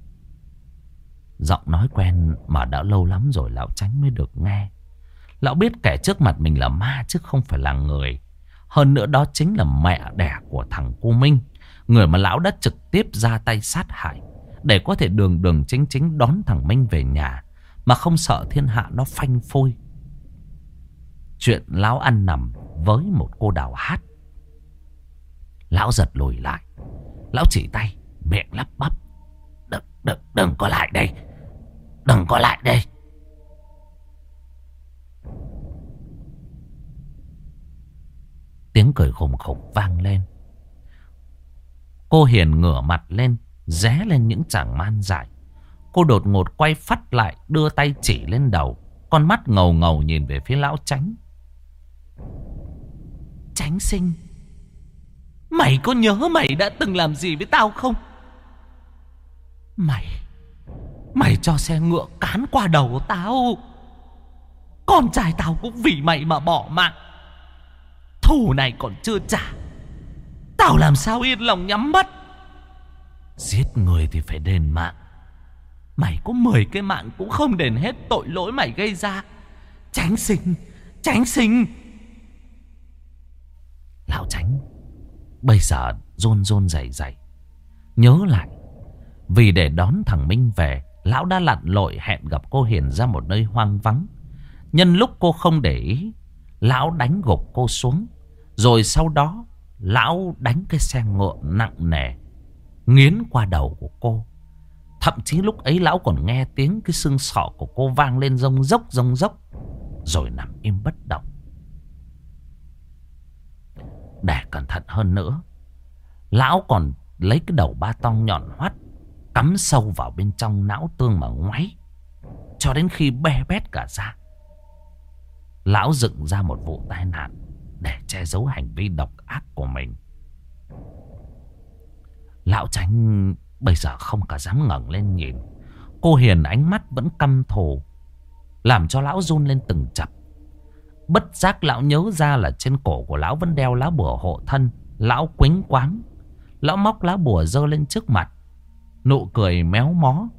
Giọng nói quen mà đã lâu lắm rồi lão Chánh mới được nghe. Lão biết kẻ trước mặt mình là ma chứ không phải là người. Hơn nữa đó chính là mẹ đẻ của thằng Cô Minh, người mà lão đã trực tiếp ra tay sát hại, để có thể đường đường chính chính đón thằng Minh về nhà, mà không sợ thiên hạ nó phanh phui chuyện lão ăn nằm với một cô đào hát. Lão giật lùi lại. Lão chỉ tay, miệng lắp bắp. Đừng, đừng, đừng có lại đây. Đừng có lại đây. Tiếng cười khủng khủng vang lên. Cô Hiền ngửa mặt lên, ré lên những chàng man dại. Cô đột ngột quay phắt lại, đưa tay chỉ lên đầu, con mắt ngầu ngầu nhìn về phía lão Chánh. Chánh Sinh, mày có nhớ mày đã từng làm gì với tao không? Mày Mày cho xe ngựa cán qua đầu tao. Con trai tao cũng vì mày mà bỏ mạng. Thù này còn chưa trả, tao làm sao yên lòng nhắm mắt. Giết người thì phải đền mạng. Mày có mười cái mạng cũng không đền hết tội lỗi mày gây ra. Chánh Sinh, Chánh Sinh. Lão Chánh bây giờ run run rẩy rẩy nhớ lại. Vì để đón thằng Minh về, lão đã lặn lội hẹn gặp cô Hiền ra một nơi hoang vắng. Nhân lúc cô không để ý, lão đánh gục cô xuống. Rồi sau đó lão đánh cái xe ngựa nặng nề nghiến qua đầu của cô. Thậm chí lúc ấy lão còn nghe tiếng cái xương sọ của cô vang lên rông rốc rông rốc, rồi nằm im bất động. Để cẩn thận hơn nữa, lão còn lấy cái đầu ba tong nhọn hoắt cắm sâu vào bên trong não tương mà ngoáy cho đến khi be bét cả ra. Lão dựng ra một vụ tai nạn để che giấu hành vi độc ác của mình. Lão Chánh bây giờ không cả dám ngẩng lên nhìn. Cô Hiền ánh mắt vẫn căm thù, làm cho lão run lên từng chập. Bất giác lão nhớ ra là trên cổ của lão vẫn đeo lá bùa hộ thân. Lão quánh quáng, lão móc lá bùa giơ lên trước mặt, nụ cười méo mó.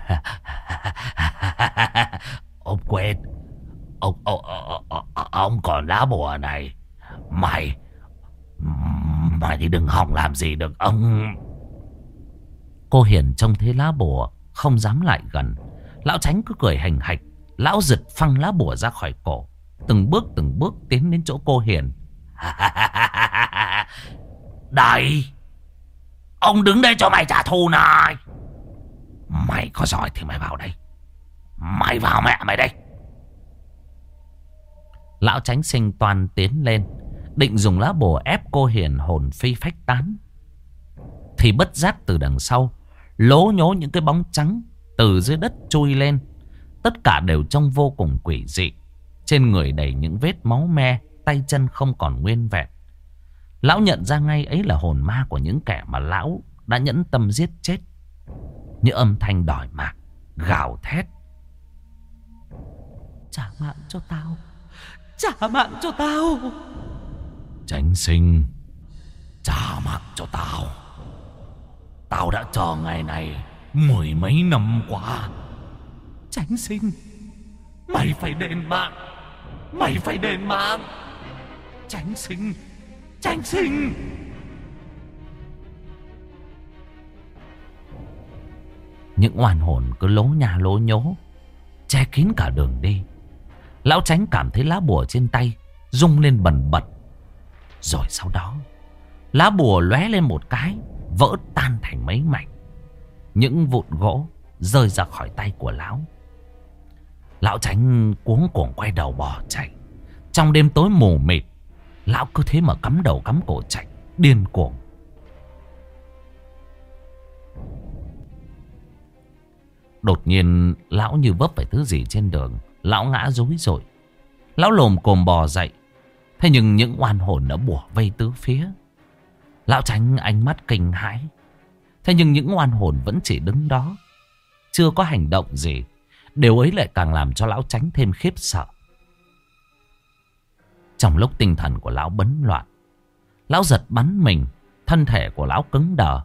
Ông quên, ông, ông, ông, ông còn lá bùa này. Mày Mày thì đừng hòng làm gì được ông. Cô Hiền trông thấy lá bùa không dám lại gần. Lão Chánh cứ cười hành hạch. Lão giật phăng lá bùa ra khỏi cổ, từng bước từng bước tiến đến chỗ cô Hiền. Đây, ông đứng đây cho mày trả thù này. Mày có giỏi thì mày vào đây. Mày vào mẹ mày đây. Lão Chánh Sinh toàn tiến lên, định dùng lá bùa ép cô Hiền hồn phi phách tán. Thì bất giác từ đằng sau lố nhố những cái bóng trắng từ dưới đất chui lên. Tất cả đều trông vô cùng quỷ dị. Trên người đầy những vết máu me, tay chân không còn nguyên vẹn. Lão nhận ra ngay ấy là hồn ma của những kẻ mà lão đã nhẫn tâm giết chết. Những âm thanh đòi mạng, gào thét. Trả mạng cho tao, trả mạng cho tao. Chánh Sinh, trả mạng cho tao. Tao đã chờ ngày này mười mấy năm qua. Chánh Sinh, mày phải đền mạng. Mày phải đền mạng. Chánh Sinh, Chánh Sinh! Những oan hồn cứ lố nhà lố nhố, che kín cả đường đi. Lão Chánh cảm thấy lá bùa trên tay rung lên bần bật. Rồi sau đó, lá bùa lóe lên một cái, vỡ tan thành mấy mảnh. Những vụn gỗ rơi ra khỏi tay của lão. Lão Chánh cuống cuồng quay đầu bỏ chạy. Trong đêm tối mù mịt, lão cứ thế mà cắm đầu cắm cổ chạy, điên cuồng. Đột nhiên lão như vấp phải thứ gì trên đường. Lão ngã rúi rội. Lão lồm cồm bò dậy. Thế nhưng những oan hồn đã bủa vây tứ phía. Lão Chánh ánh mắt kinh hãi. Thế nhưng những oan hồn vẫn chỉ đứng đó, chưa có hành động gì. Điều ấy lại càng làm cho lão Chánh thêm khiếp sợ. Trong lúc tinh thần của lão bấn loạn, lão giật bắn mình. Thân thể của lão cứng đờ.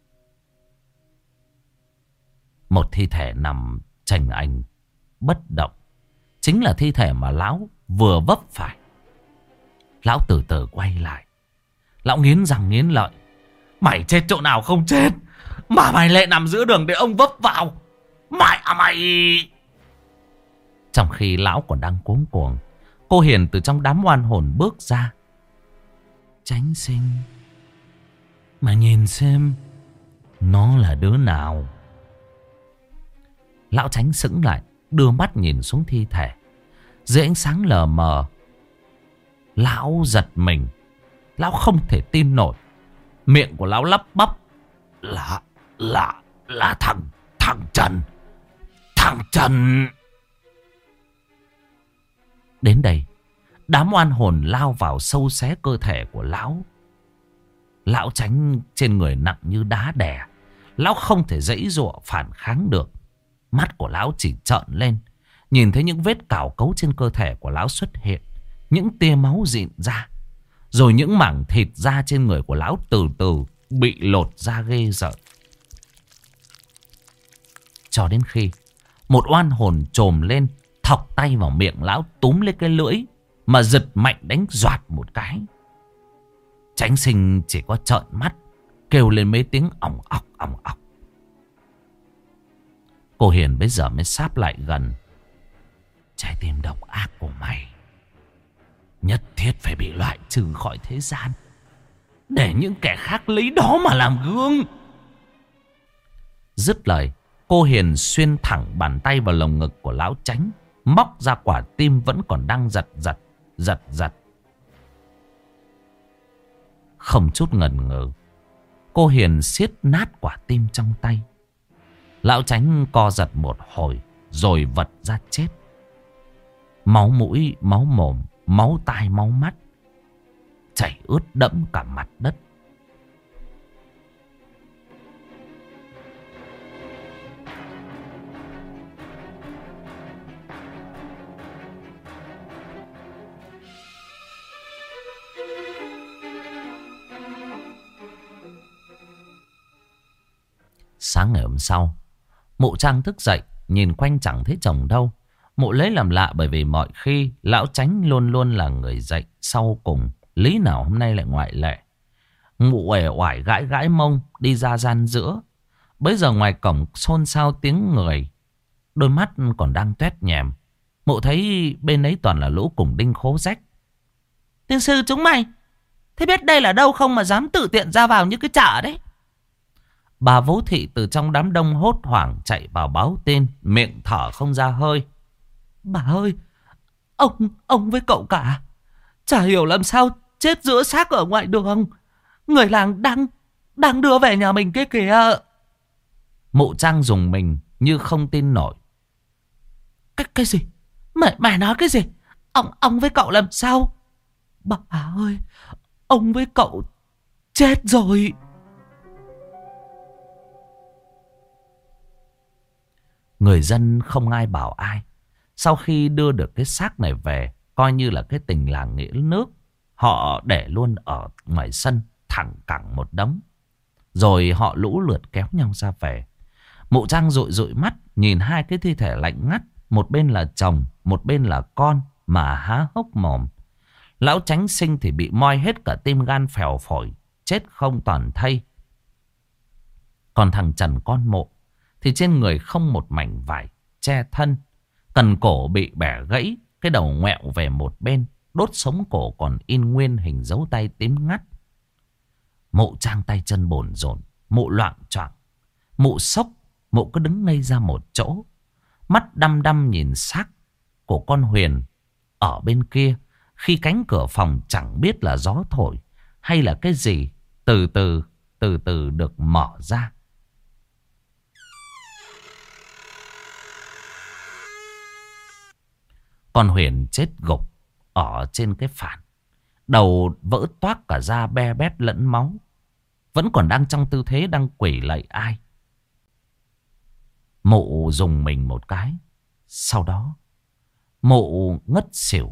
Một thi thể nằm chành ảnh bất động, chính là thi thể mà lão vừa vấp phải. Lão từ từ quay lại. Lão nghiến răng nghiến lợi. Mày chết chỗ nào không chết, mà mày lại nằm giữa đường để ông vấp vào. Mày à mày! Trong khi lão còn đang cuống cuồng, cô Hiền từ trong đám oan hồn bước ra. Chánh Sinh, mà nhìn xem nó là đứa nào. Lão Chánh sững lại, đưa mắt nhìn xuống thi thể. Dưới ánh sáng lờ mờ, lão giật mình. Lão không thể tin nổi. Miệng của lão lắp bắp. Là, là, là thằng, thằng Trần. Thằng Trần. Đến đây, đám oan hồn lao vào sâu xé cơ thể của lão. Lão Chánh trên người nặng như đá đè. Lão không thể giãy giụa phản kháng được. Mắt của lão chỉ trợn lên, nhìn thấy những vết cào cấu trên cơ thể của lão xuất hiện. Những tia máu rịn ra. Rồi những mảng thịt da trên người của lão từ từ bị lột ra ghê rợn. Cho đến khi một oan hồn trồm lên, thọc tay vào miệng lão, túm lấy cái lưỡi mà giật mạnh đánh doạt một cái. Chánh Sinh chỉ có trợn mắt, kêu lên mấy tiếng ỏng ọc ỏng ọc. Cô Hiền bây giờ mới sáp lại gần. Trái tim độc ác của mày nhất thiết phải bị loại trừ khỏi thế gian, để những kẻ khác lấy đó mà làm gương. Dứt lời, cô Hiền xuyên thẳng bàn tay vào lồng ngực của lão Chánh, móc ra quả tim vẫn còn đang giật giật, giật giật. Không chút ngần ngừ, cô Hiền siết nát quả tim trong tay. Lão Chánh co giật một hồi rồi vật ra chết. Máu mũi, máu mồm, máu tai, máu mắt chảy ướt đẫm cả mặt đất. Sáng ngày hôm sau, Mụ Trang thức dậy, nhìn quanh chẳng thấy chồng đâu. Mụ lấy làm lạ, bởi vì mọi khi lão Chánh luôn luôn là người dậy sau cùng, lý nào hôm nay lại ngoại lệ. Mụ uể oải gãi gãi mông đi ra gian giữa. Bấy giờ ngoài cổng xôn xao tiếng người, đôi mắt còn đang toét nhèm. Mụ thấy bên ấy toàn là lũ cùng đinh khố rách. Tiên sư chúng mày, thế biết đây là đâu không mà dám tự tiện ra vào như cái chợ đấy? Bà Vũ Thị từ trong đám đông hốt hoảng chạy vào báo tin, miệng thở không ra hơi. Bà ơi, ông, ông với cậu cả, chả hiểu làm sao chết giữa xác ở ngoài đường. Người làng đang, đang đưa về nhà mình kia kìa. Mụ Trang dùng mình như không tin nổi. Cái, cái gì? Mày, mày nói cái gì? Ông, ông với cậu làm sao? Bà ơi, ông với cậu chết rồi. Người dân không ai bảo ai. Sau khi đưa được cái xác này về, coi như là cái tình làng nghĩa nước, họ để luôn ở ngoài sân thẳng cẳng một đống. Rồi họ lũ lượt kéo nhau ra về. Mụ Trang dụi dụi mắt nhìn hai cái thi thể lạnh ngắt, một bên là chồng, một bên là con, mà há hốc mồm. Lão Chánh Sinh thì bị moi hết cả tim gan phèo phổi, chết không toàn thây. Còn thằng Trần con Mộ thì trên người không một mảnh vải che thân. Cần cổ bị bẻ gãy, cái đầu ngoẹo về một bên. Đốt sống cổ còn in nguyên hình dấu tay tím ngắt. Mụ Trang tay chân bồn rộn, mụ loạng choạng, mụ sốc, mụ cứ đứng ngây ra một chỗ, mắt đăm đăm nhìn xác của con Huyền ở bên kia. Khi cánh cửa phòng chẳng biết là gió thổi hay là cái gì từ từ từ từ được mở ra. Con Huyền chết gục ở trên cái phản, đầu vỡ toác cả da be bét lẫn máu, vẫn còn đang trong tư thế đang quỳ lạy ai. Mụ dùng mình một cái, sau đó mụ ngất xỉu.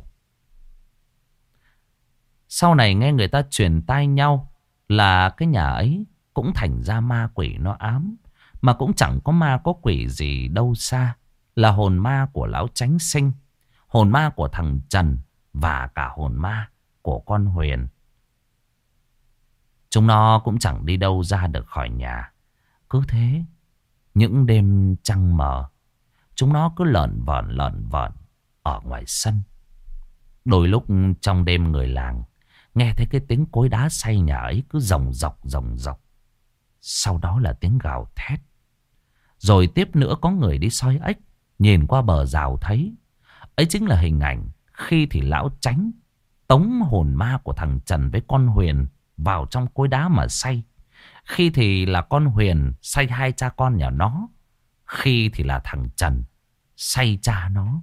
Sau này nghe người ta truyền tai nhau là cái nhà ấy cũng thành ra ma quỷ nó ám. Mà cũng chẳng có ma có quỷ gì đâu xa, là hồn ma của lão Chánh Sinh, hồn ma của thằng Trần và cả hồn ma của con Huyền. Chúng nó cũng chẳng đi đâu ra được khỏi nhà. Cứ thế, những đêm trăng mờ, chúng nó cứ lởn vởn lởn vởn ở ngoài sân. Đôi lúc trong đêm người làng nghe thấy cái tiếng cối đá xay nhà ấy cứ rồng rọc rồng rọc. Sau đó là tiếng gào thét. Rồi tiếp nữa có người đi soi ếch, nhìn qua bờ rào thấy ấy chính là hình ảnh khi thì lão Chánh tống hồn ma của thằng Trần với con Huyền vào trong cối đá mà xay. Khi thì là con Huyền xay hai cha con nhà nó, khi thì là thằng Trần xay cha nó.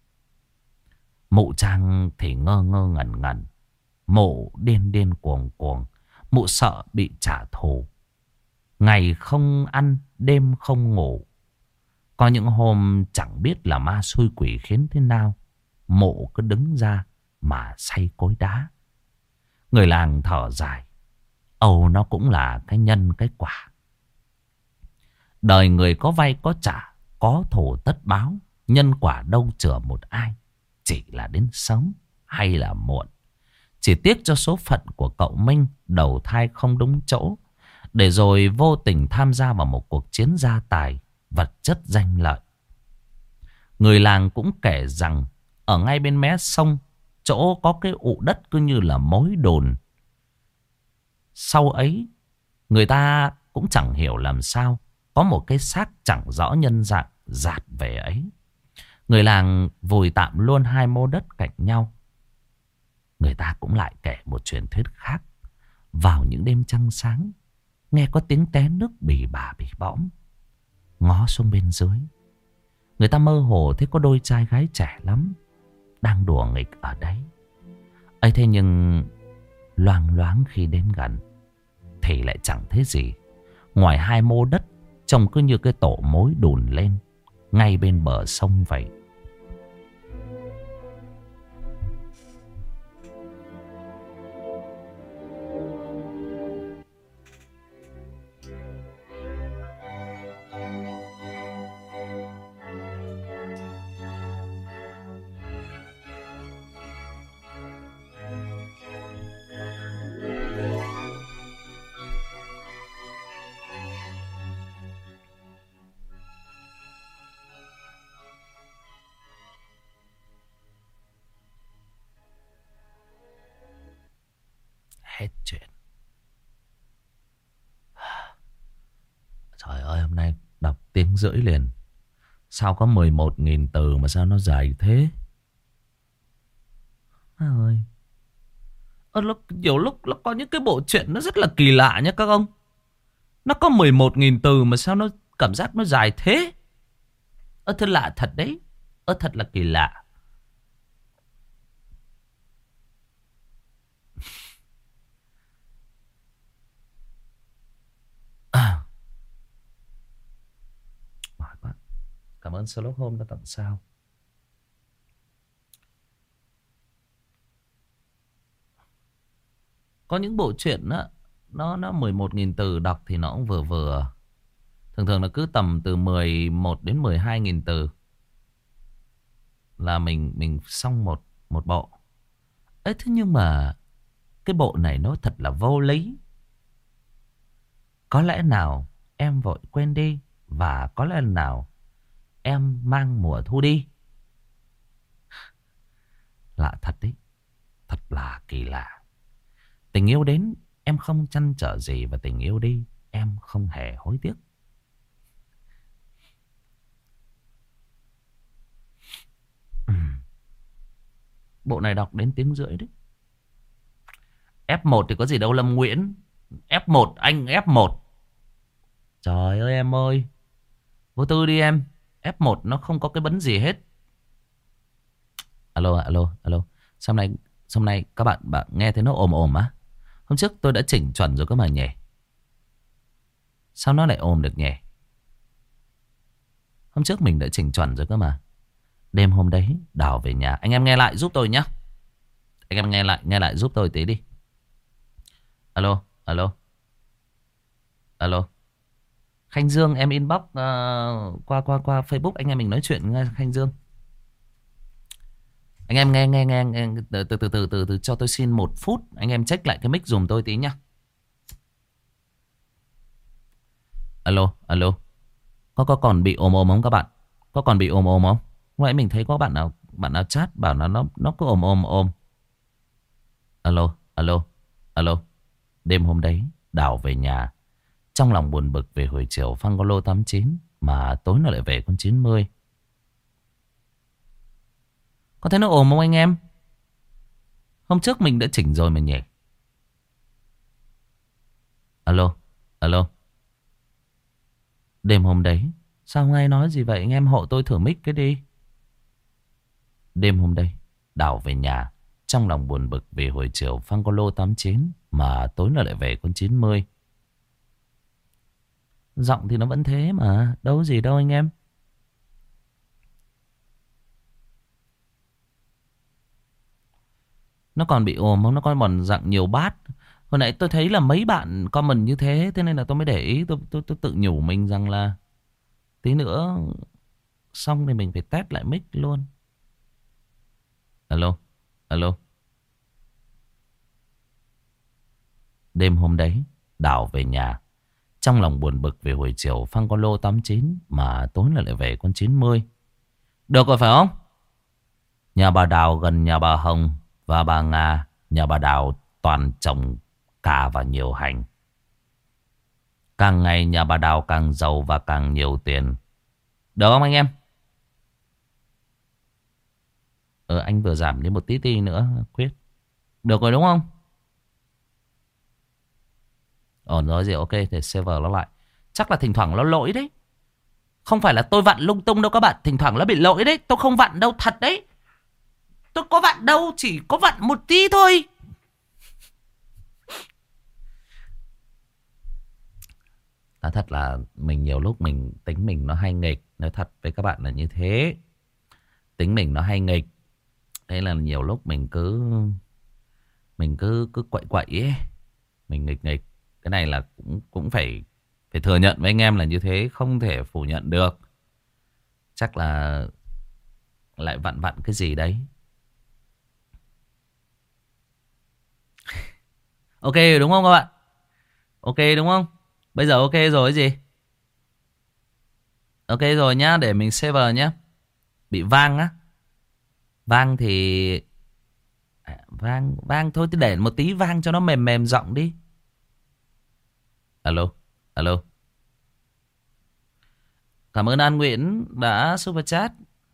Mụ Trang thì ngơ ngơ ngẩn ngẩn, mụ điên điên cuồng cuồng. Mụ sợ bị trả thù, ngày không ăn đêm không ngủ. Có những hôm chẳng biết là ma xui quỷ khiến thế nào, mụ cứ đứng ra mà xay cối đá. Người làng thở dài, âu nó cũng là cái nhân cái quả. Đời người có vay có trả, có thù tất báo. Nhân quả đâu chừa một ai, chỉ là đến sớm hay là muộn. Chỉ tiếc cho số phận của cậu Minh đầu thai không đúng chỗ, để rồi vô tình tham gia vào một cuộc chiến gia tài, vật chất danh lợi. Người làng cũng kể rằng ở ngay bên mé sông, chỗ có cái ụ đất cứ như là mối đồn. Sau ấy, người ta cũng chẳng hiểu làm sao có một cái xác chẳng rõ nhân dạng dạt về ấy. Người làng vùi tạm luôn hai mô đất cạnh nhau. Người ta cũng lại kể một truyền thuyết khác. Vào những đêm trăng sáng, nghe có tiếng té nước bì bà bì bõm. Ngó xuống bên dưới, người ta mơ hồ thấy có đôi trai gái trẻ lắm đang đùa nghịch ở đấy. ấy thế nhưng loang loáng khi đến gần thì lại chẳng thấy gì, ngoài hai mô đất trông cứ như cái tổ mối đùn lên ngay bên bờ sông vậy. Hết chuyện. Trời ơi, hôm nay đọc tiếng rưỡi liền. Sao có mười một nghìn từ mà sao nó dài thế? À ơi. Ờ, lúc, nhiều lúc nó có những cái bộ truyện nó rất là kỳ lạ nhé các ông. Nó có mười một nghìn từ mà sao nó cảm giác nó dài thế? Ơ thật lạ thật đấy. Ơ thật là kỳ lạ. À. Mỏi quá. Cảm ơn Sherlock Holmes đã tặng sao. Có những bộ truyện đó, nó nó mười một nghìn từ đọc thì nó cũng vừa vừa. Thường thường là cứ tầm từ mười một đến mười hai nghìn từ là mình mình xong một một bộ. ấy, thế nhưng mà cái bộ này nó thật là vô lý. Có lẽ nào em vội quên đi, và có lẽ nào em mang mùa thu đi. Lạ thật đấy. Thật là kỳ lạ. Tình yêu đến em không trăn trở gì, và tình yêu đi em không hề hối tiếc. Bộ này đọc đến tiếng rưỡi đấy. ép một thì có gì đâu Lâm Nguyễn. ép một, anh ép một. Trời ơi em ơi, vô tư đi em. ép một nó không có cái bấn gì hết. Alo, alo, alo. Sau này, sau này các bạn bạn nghe thấy nó ồm ồm á. Hôm trước tôi đã chỉnh chuẩn rồi cơ mà nhỉ. Sao nó lại ồm được nhỉ? Hôm trước mình đã chỉnh chuẩn rồi cơ mà. Đêm hôm đấy Đào về nhà. Anh em nghe lại giúp tôi nhé. Anh em nghe lại, nghe lại giúp tôi tí đi. Alo, alo. Alo. Khanh Dương em inbox uh, qua qua qua Facebook anh em mình nói chuyện nghe Khanh Dương. Anh em nghe nghe nghe, nghe từ, từ từ từ từ từ cho tôi xin một phút, anh em check lại cái mic dùm tôi tí nhá. Alo, alo. Có có còn bị ồm ồm không các bạn? Có còn bị ồm ồm không? Lúc nãy mình thấy có bạn nào bạn nào chat bảo là nó nó cứ ồm ồm ồm. Alo, alo, alo. Đêm hôm đấy Đào về nhà, trong lòng buồn bực về hồi chiều phăng có lô tám chín, mà tối nó lại về con chín mươi. Có thấy nó ồm không anh em? Hôm trước mình đã chỉnh rồi mà nhỉ. Alo, alo. Đêm hôm đấy sao không ai nói gì vậy? Anh em hộ tôi thử mic cái đi. Đêm hôm đấy Đào về nhà, trong lòng buồn bực vì hồi chiều phăng có lô tám chín, mà tối nó lại về con chín mươi. Giọng thì nó vẫn thế mà, đâu gì đâu anh em. Nó còn bị ồm không? Nó còn dặn nhiều bát. Hồi nãy tôi thấy là mấy bạn comment như thế, thế nên là tôi mới để ý. Tôi, tôi, tôi tự nhủ mình rằng là tí nữa xong thì mình phải test lại mic luôn. Alo, alo. Đêm hôm đấy Đào về nhà, trong lòng buồn bực vì hồi chiều phăng con lô tám chín, mà tối là lại về con chín mươi. Được rồi phải không? Nhà bà Đào gần nhà bà Hồng và bà Nga. Nhà bà Đào toàn trồng cà và nhiều hành. Càng ngày nhà bà Đào càng giàu và càng nhiều tiền. Được không anh em? Ờ anh vừa giảm đến một tí tí nữa Quyết. Được rồi đúng không? Ổn rồi gì, ok để server nó lại. Chắc là thỉnh thoảng nó lỗi đấy. Không phải là tôi vặn lung tung đâu các bạn. Thỉnh thoảng nó bị lỗi đấy. Tôi không vặn đâu, thật đấy. Tôi có vặn đâu, chỉ có vặn một tí thôi. Nói thật là mình nhiều lúc mình tính mình nó hay nghịch. Nói thật với các bạn là như thế. Tính mình nó hay nghịch. Thế là nhiều lúc mình cứ Mình cứ cứ quậy quậy ấy. Mình nghịch nghịch. Cái này là cũng cũng phải Phải thừa nhận với anh em là như thế. Không thể phủ nhận được. Chắc là lại vặn vặn cái gì đấy. Ok đúng không các bạn? Ok đúng không? Bây giờ ok rồi gì? Ok rồi nhá. Để mình save nhá. Bị vang á. Vang thì à, Vang Vang thôi thì để một tí vang cho nó mềm mềm giọng đi. Alo, alo. Cảm ơn An Nguyễn đã super chat.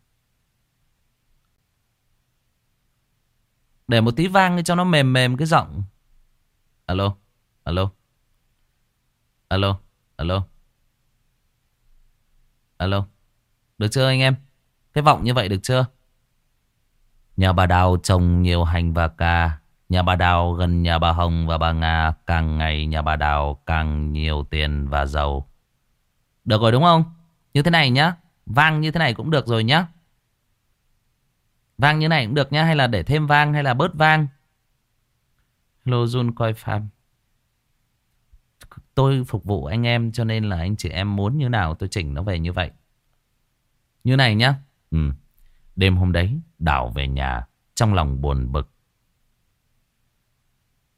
Để một tí vang cho nó mềm mềm cái giọng. Alo, alo. Alo, alo. Alo. Được chưa anh em? Cái vọng như vậy được chưa? Nhà bà Đào trồng nhiều hành và cà. Nhà bà Đào gần nhà bà Hồng và bà Nga. Càng ngày nhà bà Đào càng nhiều tiền và giàu. Được rồi đúng không? Như thế này nhá. Vang như thế này cũng được rồi nhá. Vang như này cũng được nhá. Hay là để thêm vang hay là bớt vang. Hello Jun coi farm. Tôi phục vụ anh em cho nên là anh chị em muốn như nào tôi chỉnh nó về như vậy. Như này nhá. Ừ. Đêm hôm đấy Đào về nhà, trong lòng buồn bực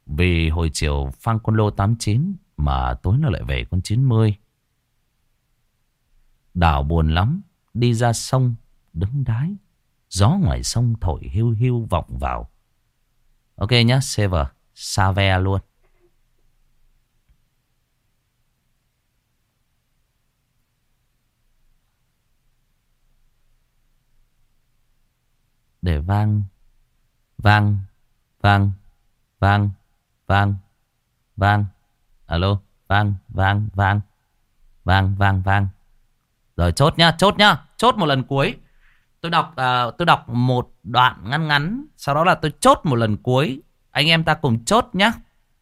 Vì hồi chiều phang con lô tám chín mà tối nó lại về con chín mươi. Đào buồn lắm, đi ra sông đứng đái. Gió ngoài sông thổi hiu hiu vọng vào. Ok nhá, server xa ve luôn. Để vang. Vang. Vang. Vang. Vang. Vang. Alo. Vang. Vang. Vang. Vang. Vang. Vang. Rồi chốt nhá. Chốt nhá. Chốt một lần cuối. Tôi đọc uh, tôi đọc một đoạn ngắn ngắn. Sau đó là tôi chốt một lần cuối. Anh em ta cùng chốt nhá.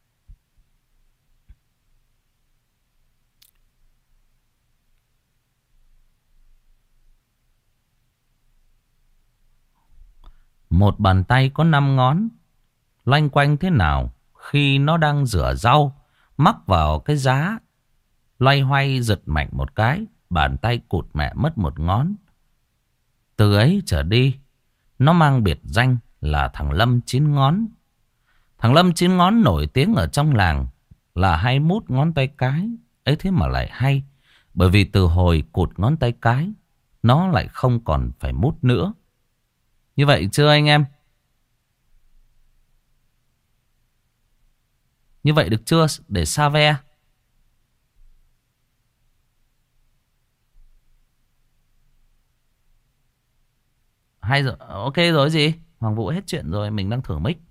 Một bàn tay có năm ngón. Loanh quanh thế nào khi nó đang rửa rau, mắc vào cái giá, loay hoay giật mạnh một cái, bàn tay cụt mẹ mất một ngón. Từ ấy trở đi, nó mang biệt danh là thằng Lâm chín ngón. Thằng Lâm chín ngón nổi tiếng ở trong làng là hay mút ngón tay cái. Ấy thế mà lại hay, bởi vì từ hồi cụt ngón tay cái, nó lại không còn phải mút nữa. Như vậy chưa anh em? Như vậy được chưa? Để xa ve. Hay rồi. Ok rồi gì? Hoàng Vũ hết chuyện rồi. Mình đang thử mic.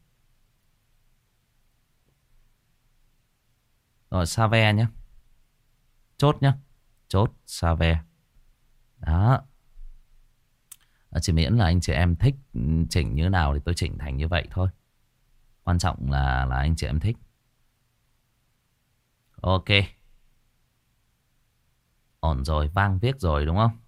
Rồi xa ve nhé. Chốt nhé. Chốt xa ve. Đó. Chỉ miễn là anh chị em thích chỉnh như nào thì tôi chỉnh thành như vậy thôi. Quan trọng là là anh chị em thích. Ok. Ổn rồi, vang viết rồi đúng không?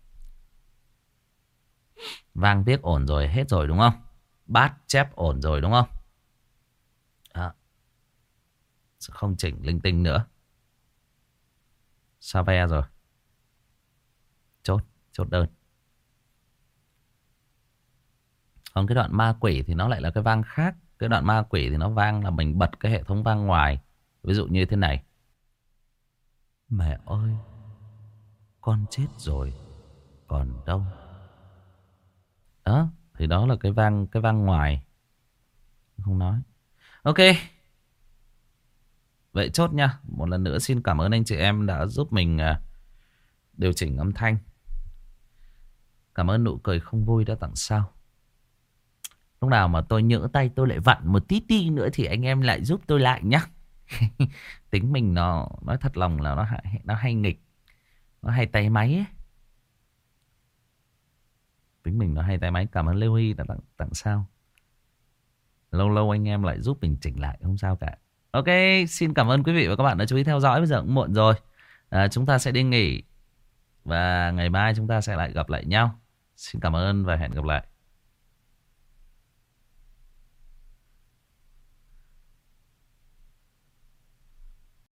Vang viết ổn rồi, hết rồi đúng không? Bát chép ổn rồi đúng không? Đó. Không chỉnh linh tinh nữa. Xa ve rồi. Chốt, chốt đơn. Còn cái đoạn ma quỷ thì nó lại là cái vang khác. Cái đoạn ma quỷ thì nó vang là mình bật cái hệ thống vang ngoài. Ví dụ như thế này. Mẹ ơi, con chết rồi, còn đâu. Đó, thì đó là cái vang cái vang ngoài. Không nói. Ok. Vậy chốt nha. Một lần nữa xin cảm ơn anh chị em đã giúp mình điều chỉnh âm thanh. Cảm ơn nụ cười không vui đã tặng sao. Lúc nào mà tôi nhỡ tay tôi lại vặn một tí tí nữa thì anh em lại giúp tôi lại nhá. Tính mình nó nói thật lòng là nó hay, nó hay nghịch. Nó hay tay máy ấy. Tính mình nó hay tay máy. Cảm ơn Lê Huy đã tặng, tặng sao. Lâu lâu anh em lại giúp mình chỉnh lại. Không sao cả. Ok, xin cảm ơn quý vị và các bạn đã chú ý theo dõi. Bây giờ cũng muộn rồi. à, Chúng ta sẽ đi nghỉ. Và ngày mai chúng ta sẽ lại gặp lại nhau. Xin cảm ơn và hẹn gặp lại.